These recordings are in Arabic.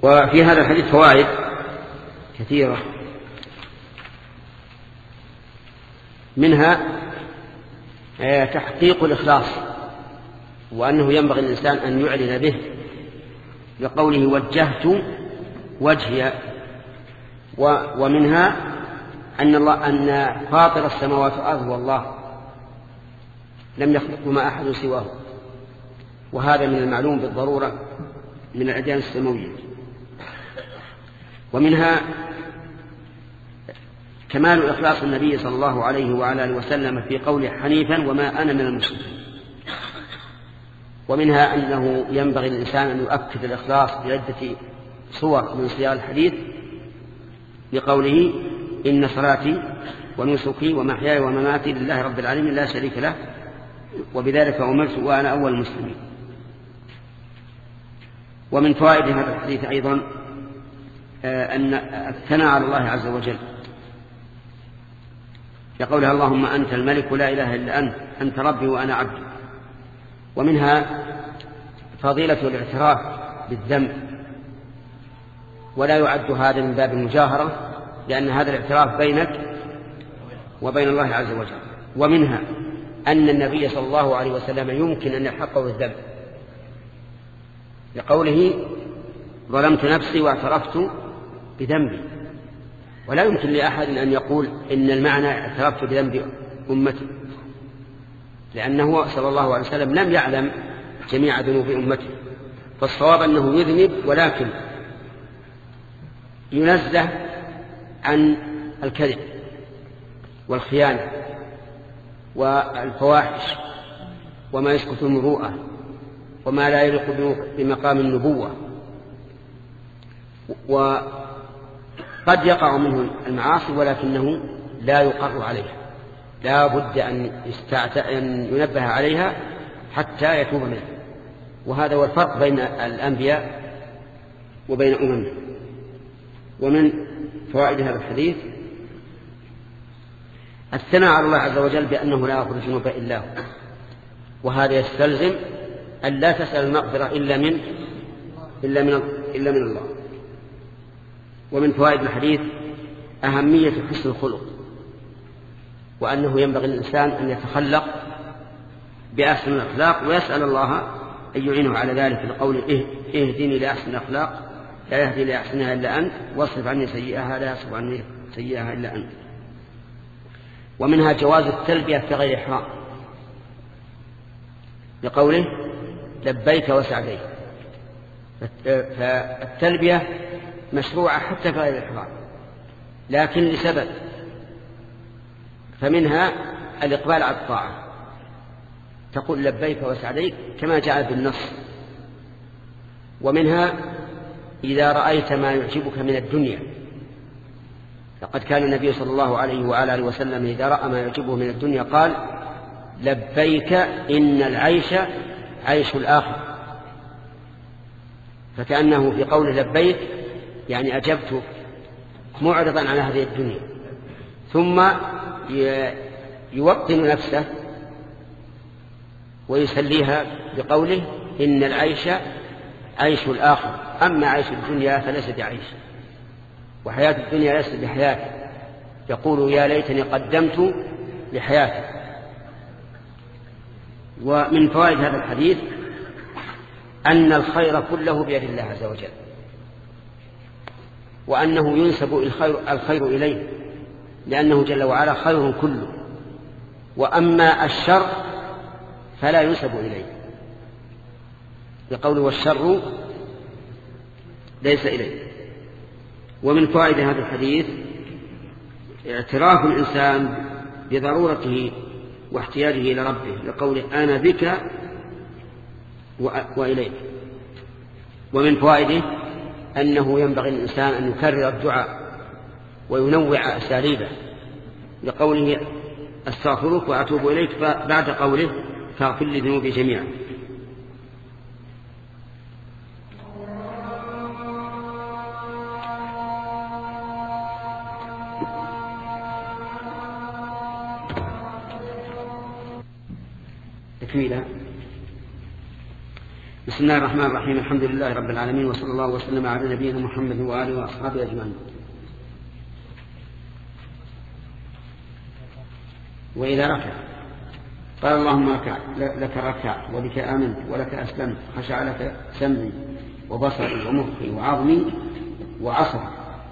وفي هذا الحديث فوائد كثيرة، منها تحقيق الإخلاص، وأنه ينبغي الإنسان أن يعلن به، لقوله وجهت وجهي. ومنها أن فاطر السماوات والأرض والله لم يخلقهما أحد سواه، وهذا من المعلوم بالضرورة من الأديان السماوية. ومنها كمال إخلاص النبي صلى الله عليه وعلى آله وسلم في قوله حنيفا وما أنا من المشركين. ومنها أنه ينبغي للإنسان أن يؤكد الإخلاص بعدة صور من صيغ الحديث، بقوله إن صلاتي ونسكي ومحياي ومماتي لله رب العالمين لا شريك له وبذلك أمرت وأنا أول المسلمين. ومن فوائد هذا الحديث أيضا أن الثناء على الله عز وجل، يقولها اللهم أنت الملك لا إله إلا أنت ربي وأنا عبدي. ومنها فضيلة الاعتراف بالذنب، ولا يعد هذا من باب المجاهرة، لأن هذا الاعتراف بينك وبين الله عز وجل. ومنها أن النبي صلى الله عليه وسلم يمكن أن يحقه الذنب، لقوله ظلمت نفسي واعترفت بذنبي. ولا يمكن لأحد أن يقول إن المعنى اعترفت بذنب أمتي، لأنه صلى الله عليه وسلم لم يعلم جميع ذنوب أمته، فالصواب أنه يذنب، ولكن ينزه عن الكذب والخيانة والفواحش وما يسقط المروءة وما لا يليق بمقام النبوة. وقد يقع منه المعاصي ولكنه لا يقر عليها، لا بد أن ينبه عليها حتى يتوب منها. وهذا هو الفرق بين الأنبياء وبين أممهم. ومن فوائد هذا الحديث الثناء على الله عز وجل بأنه لا يغفر الذنوب إلا هو، وهذا يستلزم أن لا تسأل المغفرة إلا من الله. ومن فوائد الحديث أهمية حسن الخلق، وأنه ينبغي الإنسان أن يتخلق بأحسن الأخلاق، ويسأل الله أن يعينه على ذلك، لقول اهدني لأحسن الأخلاق لا يهدي لأحسنها إلا أنت واصرف عني سيئها لا يصرف عني سيئها إلا أنت. ومنها جواز التلبية في غير إحرام، لقوله لبيك وسعديك، فالتلبية مشروعة حتى في غير الإحرام، لكن لسبب، فمنها الإقبال على الطاعة، تقول لبيك وسعديك كما جاء بالنص. ومنها إذا رأيت ما يعجبك من الدنيا، لقد كان النبي صلى الله عليه وعلى آله وسلم إذا رأى ما يعجبه من الدنيا قال لبيك إن العيش عيش الآخر، فكأنه في قوله لبيك يعني أجبت معرضا على هذه الدنيا، ثم يوطن نفسه ويسليها بقوله إن العيش عيش الآخر، أما عيش الدنيا فليس بعيش، وحياة الدنيا ليست بحياة، يقول يا ليتني قدمت لحياتي. ومن فوائد هذا الحديث أن الخير كله بيد الله عز وجل، وأنه ينسب الخير إليه، لأنه جل وعلا خير كله، وأما الشر فلا ينسب إليه، بقوله والشر ليس إليه. ومن فوائد هذا الحديث اعتراف الإنسان بضرورته واحتياجه إلى ربه، لقوله أنا بك وإليك. ومن فوائده أنه ينبغي الإنسان أن يكرر الدعاء وينوع أساليبه، لقوله أستغفرك وأتوب إليك بعد قوله فاغفر لي ذنوبي جميعا. بسم الله الرحمن الرحيم. الحمد لله رب العالمين، وصلى الله وسلم على نبينا محمد وآله وأصحابه أجمعين. وإذا ركع قال اللهم لك ركعت وبك آمنت ولك أسلمت، خشع لك سمعي وبصري ومخي وعظمي وعصبي.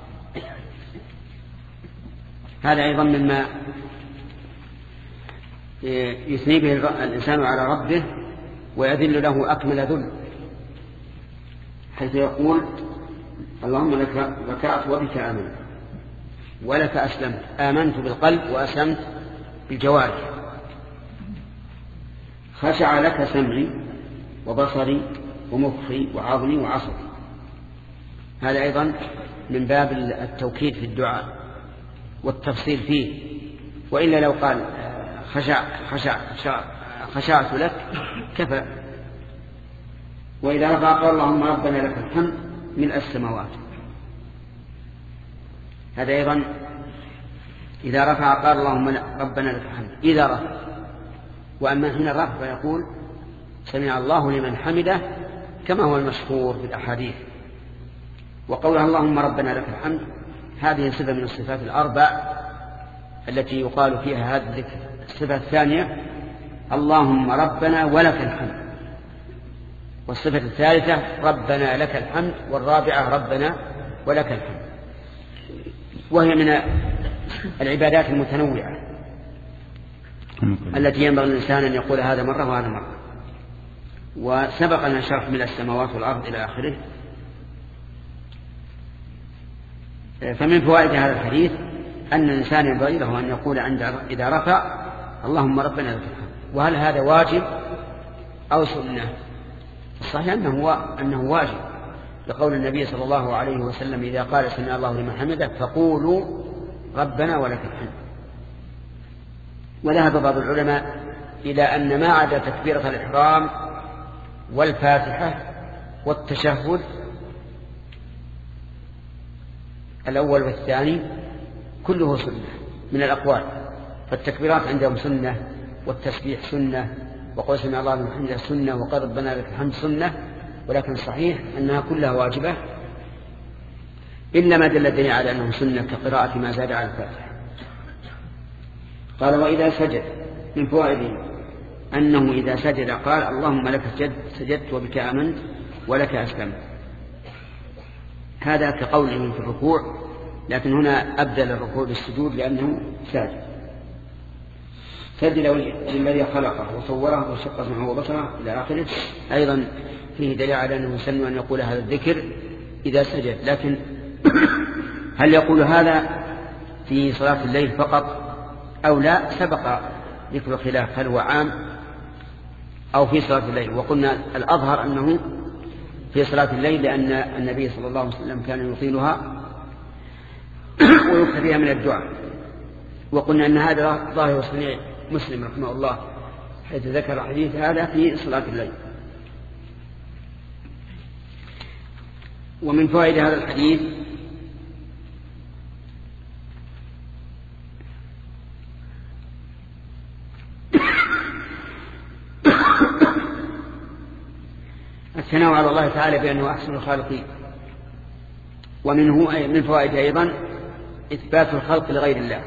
هذا أيضا مما يثني به الإنسان على ربه ويذل له أكمل ذل، حيث يقول اللهم لك ركعت وبك آمنت ولك أسلمت. آمنت بالقلب وأسلمت بالجوارح. خشع لك سمعي وبصري ومخي وعظمي وعصبي. هذا أيضا من باب التوكيد في والتفصيل فيه، وإلا لو قال خشعت لك كفى. وإذا رفع قال اللهم ربنا لك الحمد ملء السماوات. هذا أيضا إذا رفع قال اللهم ربنا لك الحمد إذا رفع. وأما حين الرفع فيقول سمع الله لمن حمده كما هو المشهور في الأحاديث. وقولها اللهم ربنا لك الحمد هذه صفة من الصفات الأربع التي يقال فيها هذا الذكر. الصفة الثانية اللهم ربنا ولك الحمد، والصفة الثالثة ربنا لك الحمد، والرابعة ربنا ولك الحمد. وهي من العبادات المتنوعة التي ينبغي الإنسان أن يقول هذا مرة وهذا مرة. وسبق أن شرح من السماوات والأرض إلى آخره. فمن فوائد هذا الحديث أن الإنسان ينبغي له أن يقول إذا رفع اللهم ربنا لك الحمد. وهل هذا واجب أو سنة؟ الصحيح أنه واجب، لقول النبي صلى الله عليه وسلم إذا قال سمع الله لمن حمده فقولوا ربنا ولك الحمد. وذهب بعض العلماء إلى أن ما عدا تكبيرة الإحرام والفاتحة والتشهد الأول والثاني كله سنة من الأقوال. فالتكبيرات عندهم سنة، والتسبيح سنة، وقول سمع الله لمن حمده سنة، وقال ربنا لك الحمد سنة. ولكن صحيح أنها كلها واجبة إلا ما دل الدليل على أنه سنة كقراءة ما زاد على الفاتحة. قال وإذا سجد من فوائده أنه إذا سجد قال اللهم لك سجدت وبك آمنت ولك أسلمت. هذا كقوله في الركوع، لكن هنا أبدل الركوع بالسجود لأنه ساجد. سجد للذي خلقه وصوره وشق سمعه وبصره إلى آخره. أيضا فيه دليل على أنه يسن أن يقول هذا الذكر إذا سجد. لكن هل يقول هذا في صلاة الليل فقط أو لا؟ سبق ذكر الخلاف هل هو عام أو في صلاة الليل. وقلنا الأظهر أنه في صلاة الليل، لأن النبي صلى الله عليه وسلم كان يطيلها ويكثر فيها من الدعاء. وقلنا أن هذا ظاهر صنيع مسلم رحمه الله، حيث ذكر حديث هذا في صلاة الليل. ومن فوائد هذا الحديث الثناء على الله تعالى بأنه أحسن الخالقين. ومنه من فوائد أيضا إثبات الخلق لغير الله،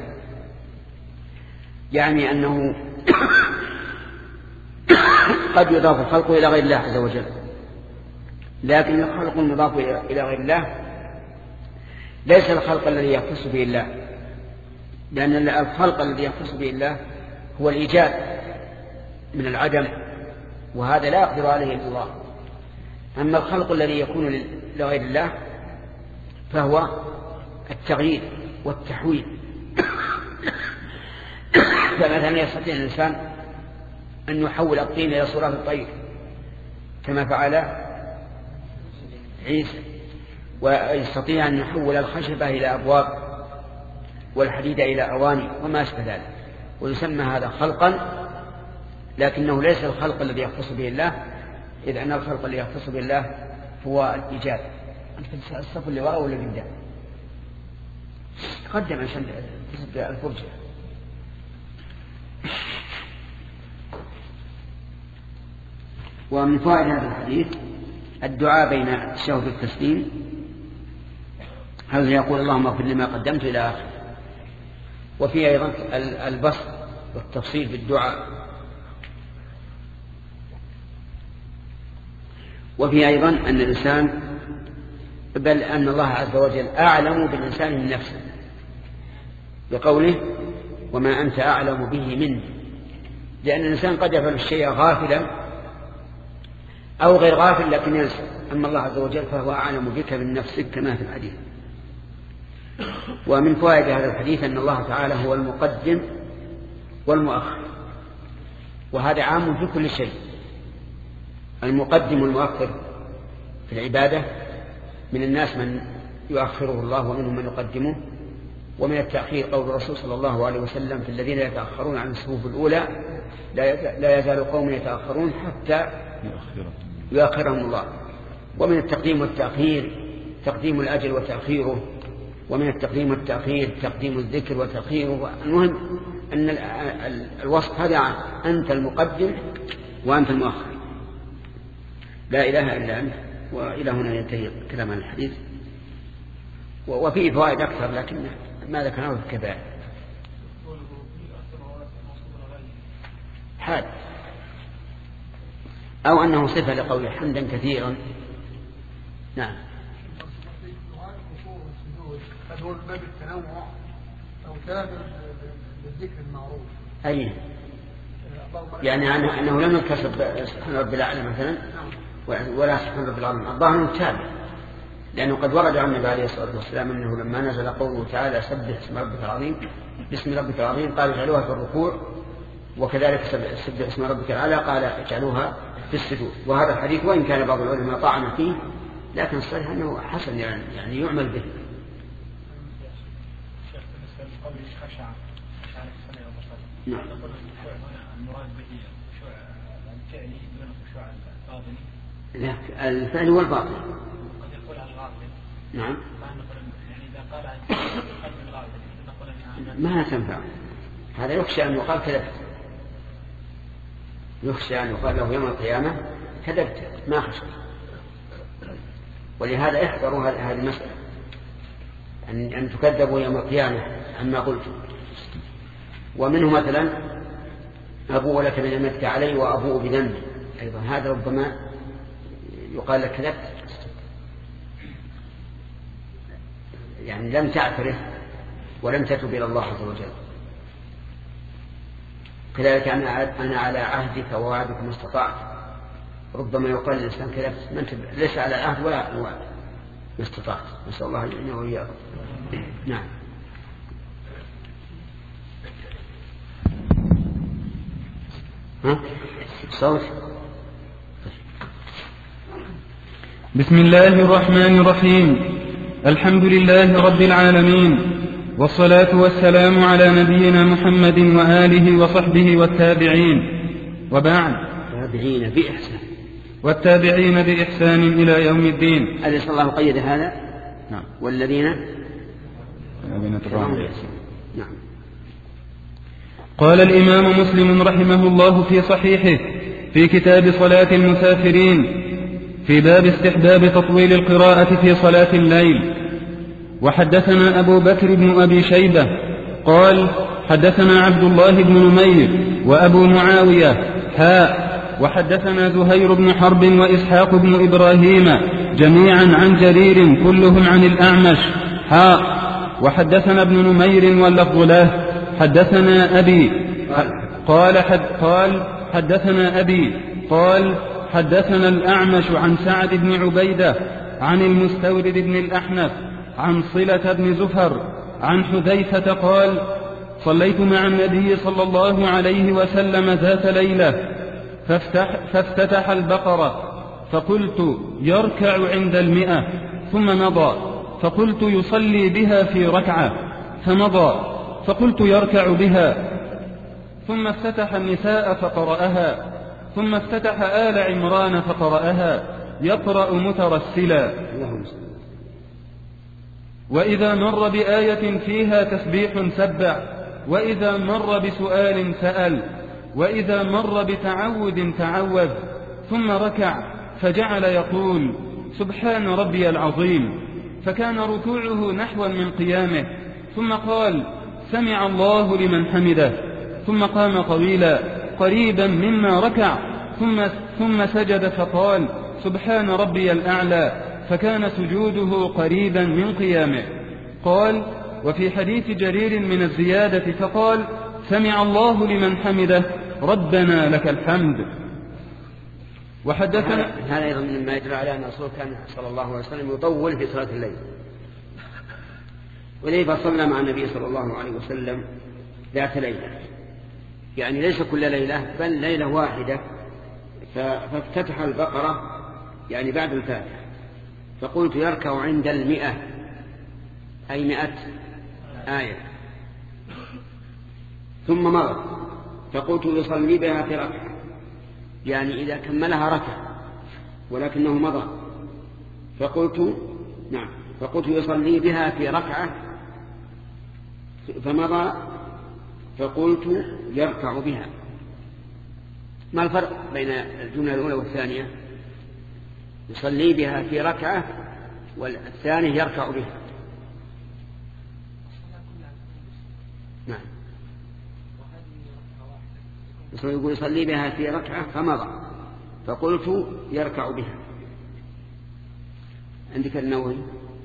يعني أنه قد يضاف الخلق إلى غير الله عز وجل، لكن الخلق المضاف إلى غير الله ليس الخلق الذي يختص به الله، لأن الخلق الذي يختص به الله هو الإيجاد من العدم، وهذا لا يقدر عليه إلا الله. أما الخلق الذي يكون لغير الله فهو التغيير والتحويل. فمثلا يستطيع الإنسان أن يحول الطين إلى صورة الطير كما فعل عيسى، ويستطيع أن يحول الخشبة إلى أبواب والحديد إلى أواني وما أشبه ذلك، ويسمى هذا خلقا، لكنه ليس الخلق الذي يختص به الله، إذ أن الخلق الذي يختص به الله هو الإيجاد. الصف اللي وراءه ولا قدام؟ قدم عشان تسد الفرجة. ومن فوائد هذا الحديث الدعاء بين التشهد والتسليم هل يقول اللهم اغفر لما قدمت إلى آخره. وفي أيضا البسط والتفصيل في الدعاء. وفي أيضا أن الإنسان بل أن الله عز وجل أعلم بالإنسان من نفسه بقوله وما أنت أعلم به منه، لأن الإنسان قد يفعل الشيء غافلا أو غير غافل لكن ينسى، أما الله عز وجل فهو أعلم بك من نفسك كما في الحديث. ومن فوائد هذا الحديث أن الله تعالى هو المقدم والمؤخر، وهذا عام في كل شيء. المقدم والمؤخر في العبادة من الناس من يؤخره الله ومنهم من يقدمه. ومن التأخير قول الرسول صلى الله عليه وسلم في الذين يتأخرون عن الصفوف الأولى لا يزال قوم يتأخرون حتى يؤخرهم الله. ومن التقديم والتأخير تقديم الأجل وتأخيره، ومن التقديم والتأخير تقديم الذكر وتأخيره. المهم أن الوصف هذا أنت المقدم وأنت المؤخر، لا إله إلا أنت. وإلى هنا ينتهي كلام عن الحديث، وفيه فوائد أكثر لكن ما ذكرناه في الكبائر. حال أو أنه صفة لقوله حمدا كثيرا. نعم. هو باب التنوع أو تابع للذكر المعروف. أي يعني أنه لم يكتسب سبحان رب الأعلى مثلا ولا سبحان رب العظيم، الظاهر أنه تابع، لأنه قد ورد عن النبي عليه الصلاة والسلام أنه لما نزل قوله تعالى سبح اسم ربك العظيم باسم ربك العظيم قال اجعلوها في الركوع، وكذلك سبح اسم ربك الأعلى قال اجعلوها في السجود. وهذا الحديث وإن كان بعض العلماء طعن فيه لكن الصحيح أنه حسن يعني يعمل به. نعم. لا الفعل هو الباطل. نعم. ما تنفع هذا، يخشى أن يقال كذبت، يخشى أن يقال له يوم القيامة كذبت ما خشى. ولهذا احذروا هذه المسألة أن تكذبوا يوم القيامة عما قلتم. ومنه مثلا أبوء لك بنعمتك علي وأبوء بذنبي، أيضا هذا ربما يقال لك كذبت، يعني لم تعترف ولم تتب إلى الله عز وجل. كذلك أنا على عهدك ووعدك ما استطعت، ربما يقال للإنسان كذبت ليس على العهد ولا الوعد ما استطعت. نسأل الله أن وإياكم. نعم. صوت. بسم الله الرحمن الرحيم. الحمد لله رب العالمين، والصلاة والسلام على نبينا محمد وآله وصحبه والتابعين، وبعد. تابعين بإحسان والتابعين بإحسان إلى يوم الدين. أليس الله قيد هذا؟ نعم. والذين نعم. قال الإمام مسلم رحمه الله في صحيحه في كتاب صلاة المسافرين في باب استحباب تطويل القراءة في صلاة الليل: وحدثنا أبو بكر بن أبي شيبة قال حدثنا عبد الله بن نمير وأبو معاوية وحدثنا زهير بن حرب وإسحاق بن إبراهيم جميعا عن جرير كلهم عن الأعمش وحدثنا ابن نمير واللفظ له حدثنا أبي قال حدثنا أبي قال حدثنا الأعمش عن سعد بن عبيدة عن المستورد بن الأحنف عن صلة بن زفر عن حذيفة قال صليت مع النبي صلى الله عليه وسلم ذات ليلة فافتتح البقرة فقلت يركع عند 100 ثم مضى، فقلت يصلي بها في ركعة فمضى، فقلت يركع بها، ثم افتتح النساء فقرأها، ثم افتتح آل عمران فقرأها يقرأ مترسلا. وإذا مر بآية فيها تسبيح سبح، وإذا مر بسؤال سأل، وإذا مر بتعوذ تعوذ، ثم ركع فجعل يقول سبحان ربي العظيم، فكان ركوعه نحوا من قيامه، ثم قال سمع الله لمن حمده، ثم قام طويلا قريبا مما ركع، ثم سجد فقال سبحان ربي الأعلى، فكان سجوده قريبا من قيامه. قال وفي حديث جرير من الزيادة فقال سمع الله لمن حمده ربنا لك الحمد. وحدثنا هذا أيضا مما يدل على أن الرسول كان صلى الله عليه وسلم يطول في صلاة الليل، وليه فصلنا مع النبي صلى الله عليه وسلم ذات ليلة، يعني ليس كل ليلة بل ليلة واحدة، فافتتح البقرة يعني بعد الفاتحة، فقلت يركع عند 100 أي 100 آية، ثم مضى فقلت يصلي بها في ركعة، يعني إذا كملها ركع ولكنه مضى، فقلت يصلي بها في ركعة فمضى، فقلت يركع بها. ما الفرق بين الجملة الأولى والثانية؟ يصلي بها في ركعة والثاني يركع بها. نعم، يقول يصلي بها في ركعة فمضى، فقلت يركع بها. عندك النووي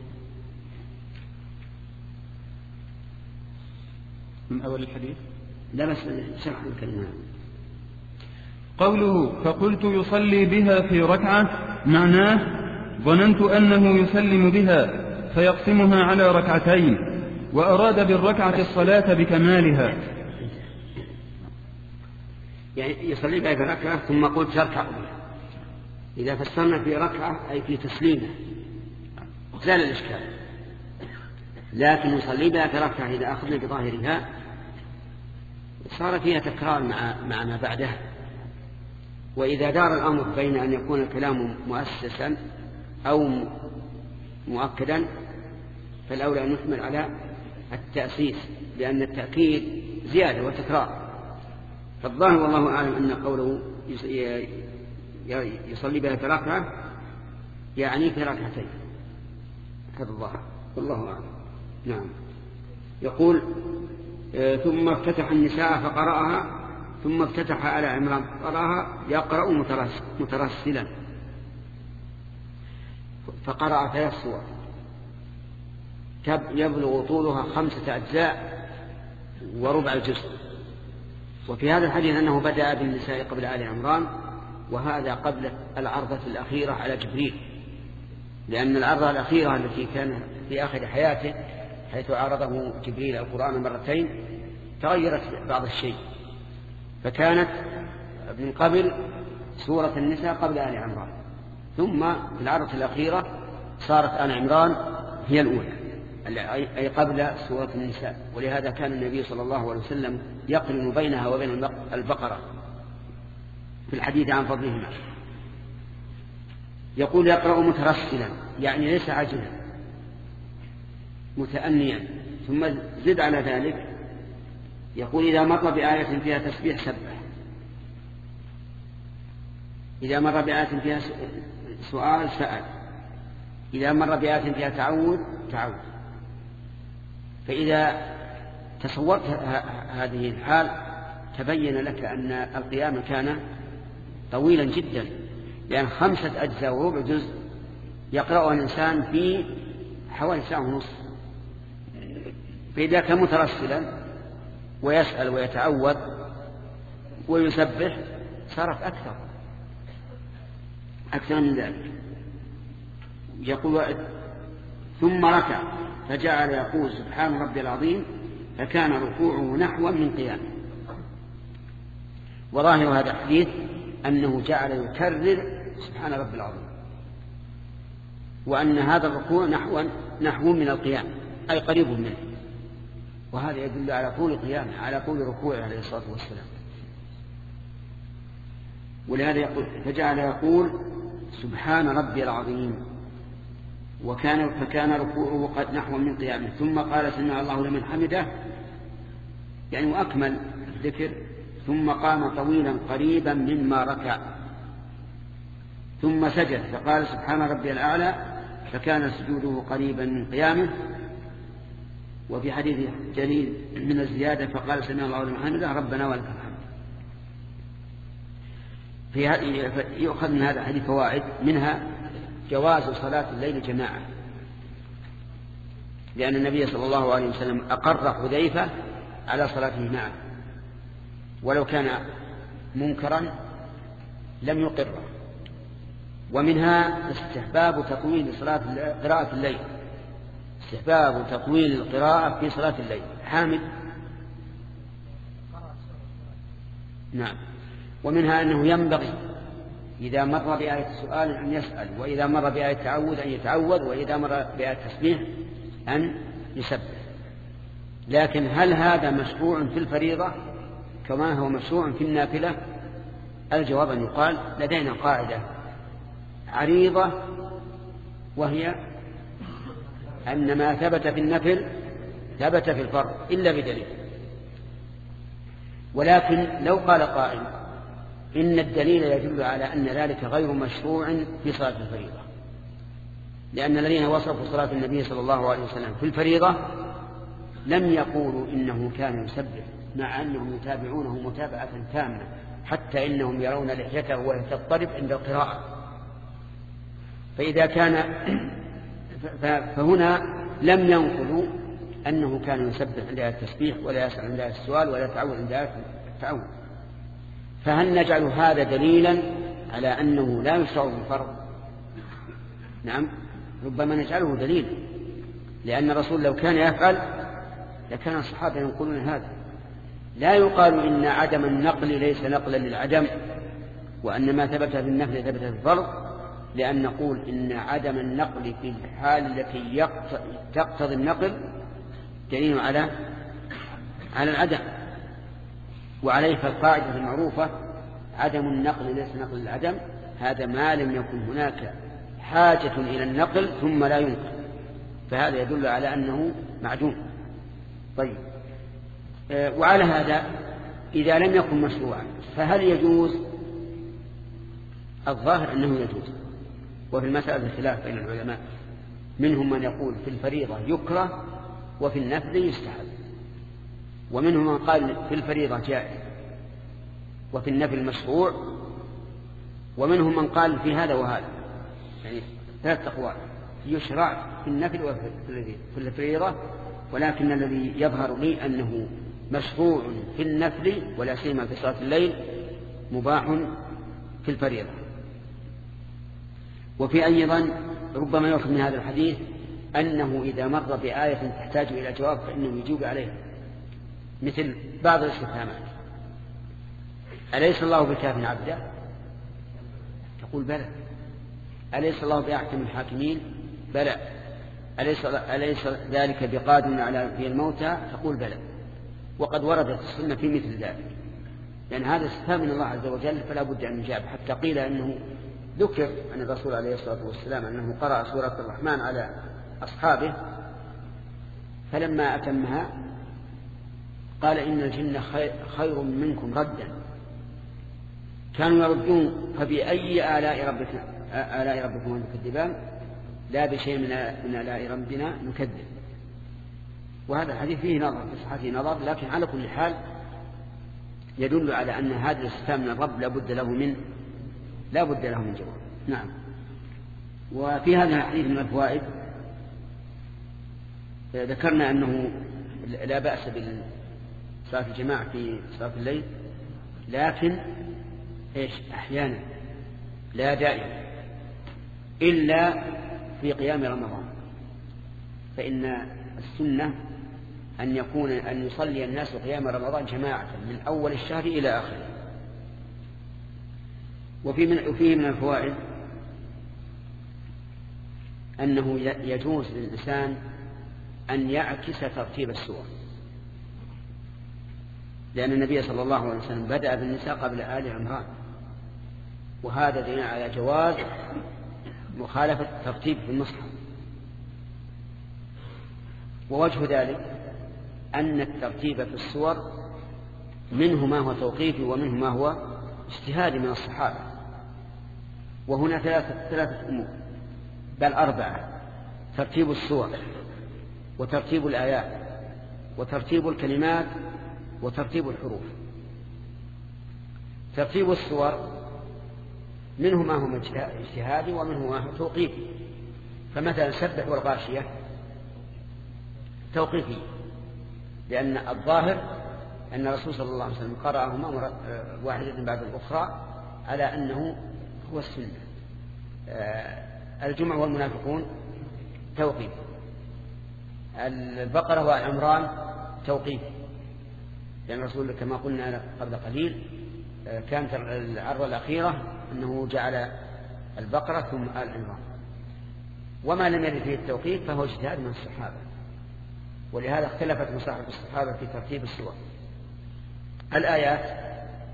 من أول الحديث؟ لا بس شرح الكلمة. قوله فقلت يصلي بها في ركعة معناه ظننت أنه يسلم بها فيقسمها على ركعتين، وأراد بالركعة الصلاة بكمالها، يعني يصلي بها في ركعة ثم قلت يركع بها. إذا فسرنا في ركعة أي في تسليمه زال الإشكال، لكن يصلي بها في ركعة إذا أخذنا بظاهرها صار فيها تكرار مع ما بعدها. وإذا دار الأمر بين أن يكون الكلام مؤسسا أو مؤكدا فالأولى أن نحمل على التأسيس، لأن التأكيد زيادة وتكرار. فالظاهر والله أعلم أن قوله يصلي بها في ركعة يعني في ركعتين، هذا الظاهر والله أعلم. نعم. يقول ثم افتتح النساء فقرأها، ثم افتتح آل عمران فقرأها يقرأ مترسلا، فقرأ 3 سور يبلغ طولها 5 أجزاء وربع الجزء. وفي هذا الحديث أنه بدأ بالنساء قبل آل عمران، وهذا قبل العرضة الأخيرة على جبريل، لأن العرضة الأخيرة التي كان في آخر حياته حيث عارضه جبريل القرآن مرتين تغيرت بعض الشيء، فكانت من قبل سورة النساء قبل آل عمران، ثم في العرضة الأخيرة صارت آل عمران هي الأولى أي قبل سورة النساء. ولهذا كان النبي صلى الله عليه وسلم يقرن بينها وبين البقرة في الحديث عن فضلهما. يقول يقرأ مترسلا يعني ليس عاجلا متأنيا، ثم زد على ذلك يقول إذا مر بآية فيها تسبيح سبح، إذا مر بآية فيها سؤال سأل، إذا مر بآية فيها تعوذ تعوذ. فإذا تصورت هذه الحال تبين لك أن القيام كان طويلا جدا، لأن 5 أجزاء وربع جزء يقرأها الإنسان في حوالي 1.5 ساعة. فإذا كان مترسلا ويسأل ويتعوذ ويسبح صارت أكثر من ذلك. يقول ثم ركع فجعل يقول سبحان ربي العظيم، فكان ركوعه نحوا من قيامه. وظاهر هذا الحديث أنه جعل يكرر سبحان ربي العظيم، وأن هذا الركوع نحو من القيام أي قريب منه، وهذا يدل على طول قيامه على طول ركوعه عليه الصلاة والسلام. ولهذا يقول فجعل يقول سبحان ربي العظيم، فكان ركوعه قد نحو من قيامه، ثم قال سمع الله لمن حمده يعني وأكمل الذكر، ثم قام طويلا قريبا مما ركع. ثم سجد فقال سبحان ربي الأعلى فكان سجوده قريبا من قيامه. وفي حديث جليل من الزيادة فقال سمع الله لمن حمده ربنا ولك الحمد. يؤخذ من هذا الحديث فوائد، منها جواز صلاة الليل جماعة، لأن النبي صلى الله عليه وسلم أقر حذيفة على صلاته معه، ولو كان منكرا لم يقره. ومنها استحباب تطويل قراءة الليل، استحباب تطويل القراءة في صلاة الليل. حامد. نعم. ومنها أنه ينبغي إذا مر بآية سؤال أن يسأل، وإذا مر بآية تعوذ أن يتعوذ، وإذا مر بآية تسبيح أن يسبح. لكن هل هذا مشروع في الفريضة كما هو مشروع في النافلة؟ الجواب أن يقال لدينا قاعدة عريضة، وهي أن ما ثبت في النفل ثبت في الفرض إلا بدليل. ولكن لو قال قائل إن الدليل يدل على أن ذلك غير مشروع في صلاة الفريضة، لأن الذين وصفوا صلاة النبي صلى الله عليه وسلم في الفريضة لم يقولوا إنه كان يسبح، مع أنهم يتابعونه متابعة تامة، حتى إنهم يرون لحيته وهي تضطرب عند القراءة. فإذا كان فهنا لم ينقلوا أنه كان يسبح عند التسبيح، ولا يسأل عند السؤال، ولا يتعوذ عند التعوذ. فهل نجعل هذا دليلا على أنه لا يشرع بالفرض؟ نعم، ربما نجعله دليلا، لأن الرسول لو كان يفعل لكان الصحابة ينقلون هذا. لا يقال إن عدم النقل ليس نقلا للعدم، وأن ما ثبت في النفل ثبت في الفرض، لأن نقول إن عدم النقل في الحال التي تقتضي النقل دليل على العدم. وعليه فالقاعدة المعروفة عدم النقل ليس نقل للعدم، هذا ما لم يكن هناك حاجة إلى النقل ثم لا ينقل، فهذا يدل على أنه معدوم. طيب، وعلى هذا إذا لم يكن مشروعا فهل يجوز؟ الظاهر أنه يجوز، وفي المسألة خلاف بين العلماء، منهم من يقول في الفريضة يكره وفي النفل يستحب، ومنهم من قال في الفريضة جائز وفي النفل مشروع، ومنهم من قال في هذا وهذا، يعني ثلاث أقوال، يشرع في النفل وفي الفريضة، ولكن الذي يظهر لي أنه مشروع في النفل ولا سيما في صلاة الليل، مباح في الفريضة. وفي أيضا ربما يؤخذ من هذا الحديث أنه إذا مر بآية تحتاج إلى جواب فإنه يجيب عليها، مثل بعض الاستفهامات: أليس الله بكاف عبده؟ تقول بلى. أليس الله بأحكم الحاكمين؟ بلى. أليس ذلك بقادر على في الموتى؟ تقول بلى. وقد وردت السنة في مثل ذلك، لأن هذا استفهام من الله عز وجل فلا بد أن يجاب. حتى قيل أنه ذكر عن الرسول عليه الصلاة والسلام أنه قرأ سورة الرحمن على أصحابه، فلما أتمها قال إن الجن خير منكم ردا، كانوا يردون فبأي آلاء ربكم تكذبان؟ لا بشيء من آلاء ربنا نكذب. وهذا الحديث فيه نظر، في صحته نظر، لكن على كل حال يدل على أن هذا الاستفهام من الرب لا بد له من جواب. نعم. وفي هذا الحديث من الفوائد ذكرنا أنه لا بأس بصلاة الجماعة في صلاة الليل، لكن أحيانا لا دائما، إلا في قيام رمضان، فإن السنة أن يصلي الناس قيام رمضان جماعة من أول الشهر إلى آخره. وفيه من الفوائد أنه يجوز للإنسان أن يعكس ترتيب السور، لأن النبي صلى الله عليه وسلم بدأ بالنساء قبل آل عمران، وهذا دليل على جواز مخالفة الترتيب في المصحف. ووجه ذلك أن الترتيب في السور منه ما هو توقيفي ومنه ما هو اجتهادي من الصحابة، وهنا ثلاثة أمور بل 4: ترتيب السور، وترتيب الآيات، وترتيب الكلمات، وترتيب الحروف. ترتيب السور منه ما هو اجتهادي ومنه ما هو توقيفي. فمثلا سبح والغاشية توقيفي، لأن الظاهر أن الرسول صلى الله عليه وسلم قرأهما واحدة بعد الأخرى على أنه هو السنة. الجمع والمنافقون توقيف، البقرة والعمران توقيف، لأن الرسول كما قلنا قبل قليل كانت العرض الأخيرة أنه جعل البقرة ثم آل عمران. وما لم يرد فيه التوقيف فهو اجتهاد من الصحابة، ولهذا اختلفت مصاحف الصحابة في ترتيب السور. الآيات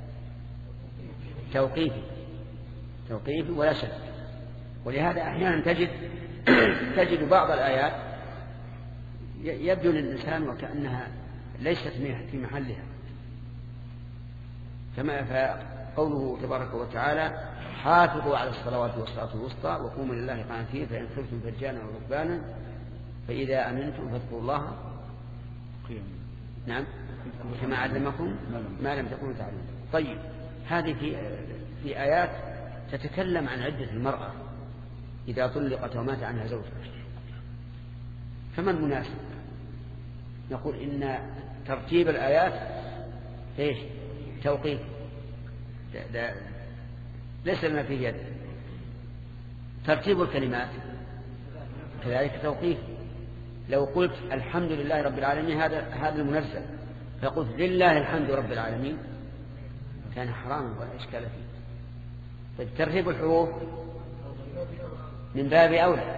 توقيفي ولا شك، ولهذا أحيانا تجد بعض الآيات يبدو للإنسان وكأنها ليست في محلها، كما فقوله تبارك وتعالى: حافظوا على الصلوات والصلاة الوسطى وقوموا لله قانتين فإن خفتم فرجالا وركبانا فإذا أمنتم فاذكروا الله نعم كما علمكم ما لم تكونوا تعلمون. طيب، هذه في آيات تتكلم عن عدة المرأة إذا طلقت ومات عنها زوجها، فما المناسب؟ نقول إن ترتيب الآيات إيش؟ توقيف، ليس لنا فيه يد. ترتيب الكلمات كذلك توقيف. لو قلت الحمد لله رب العالمين هذا المنزل، فقلت لله الحمد رب العالمين، كان حراما ولا إشكال فيه. طيب، ترتيب الحروف من باب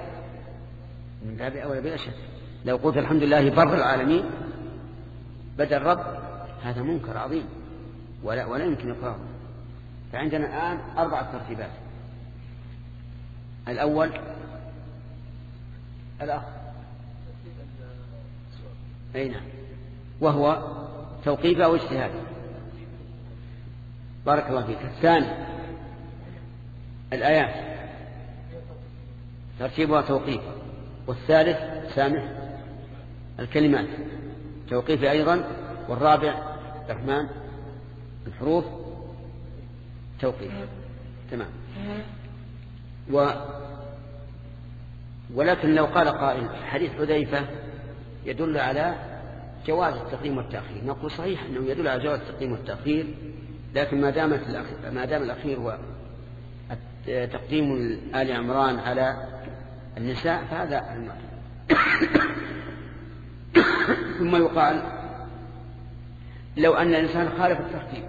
أولى بلا شك. لو قلت الحمد لله بر العالمين بدل رب، هذا منكر عظيم ولا يمكن إقراره. فعندنا الآن 4 ترتيبات. الأول أين وهو توقيف أو اجتهاد. بارك الله فيك. الثاني الآيات ترتيبها توقيف. والثالث سامح الكلمات توقيف أيضا. والرابع الرحمن الحروف توقيف. تمام. ولكن لو قال قائل حديث حذيفة يدل على جواز التقديم والتأخير، نقول صحيح أنه يدل على جواز التقديم والتأخير، لكن ما دام الأخير هو تقديم آل عمران على النساء فهذا المعنى. ثم يقال لو أن الإنسان خالف الترتيب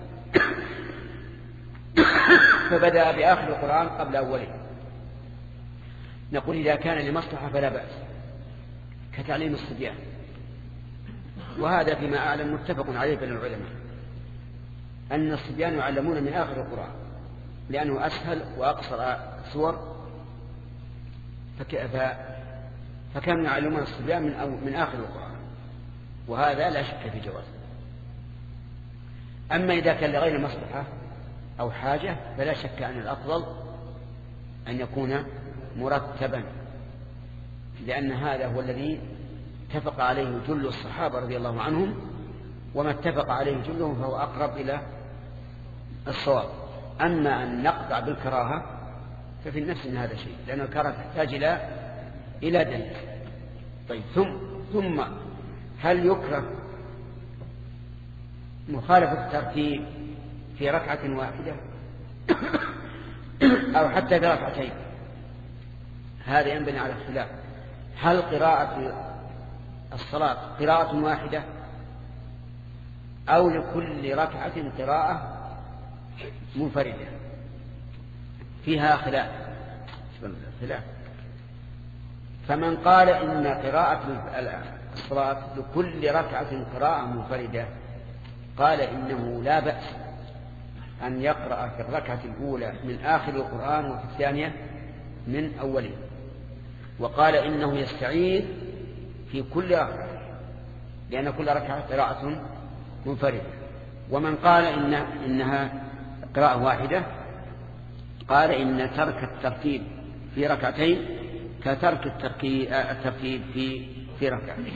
فبدأ بآخر القرآن قبل أوله، نقول إذا كان لمصلحة فلا بأس، كتعليم الصبيان، وهذا فيما أعلم متفق عليه بين العلماء أن الصبيان يعلمون من آخر القرآن لأنه أسهل وأقصر سور، فكانوا يعلمون الصبيان من آخر القرآن، وهذا لا شك في جوازه. أما إذا كان لغير مصلحة أو حاجة فلا شك أن الأفضل أن يكون مرتبا، لأن هذا هو الذي اتفق عليه جل الصحابة رضي الله عنهم، وما اتفق عليه جلهم فهو أقرب إلى الصواب. أما أن نقطع بالكراهة ففي النفس من هذا شيء، لأن الكراهة تحتاج إلى دليل. طيب، ثم هل يكره مخالفة الترتيب في ركعة واحدة أو حتى في ركعتين؟ هذا ينبني على اختلاف. هل قراءة الصلاة قراءة واحدة أو لكل ركعة قراءة منفردة؟ فيها خلاف. فمن قال إن قراءة الصلاة لكل ركعة قراءة منفردة قال إنه لا بأس أن يقرأ في الركعة الأولى من آخر القرآن وفي الثانية من أوله، وقال إنه يستعيذ في كل ركعة لأن كل ركعة قراءة منفردة. ومن قال إنها قراءة واحدة قال إن ترك الترتيب في ركعتين كترك الترتيب في ركعتين.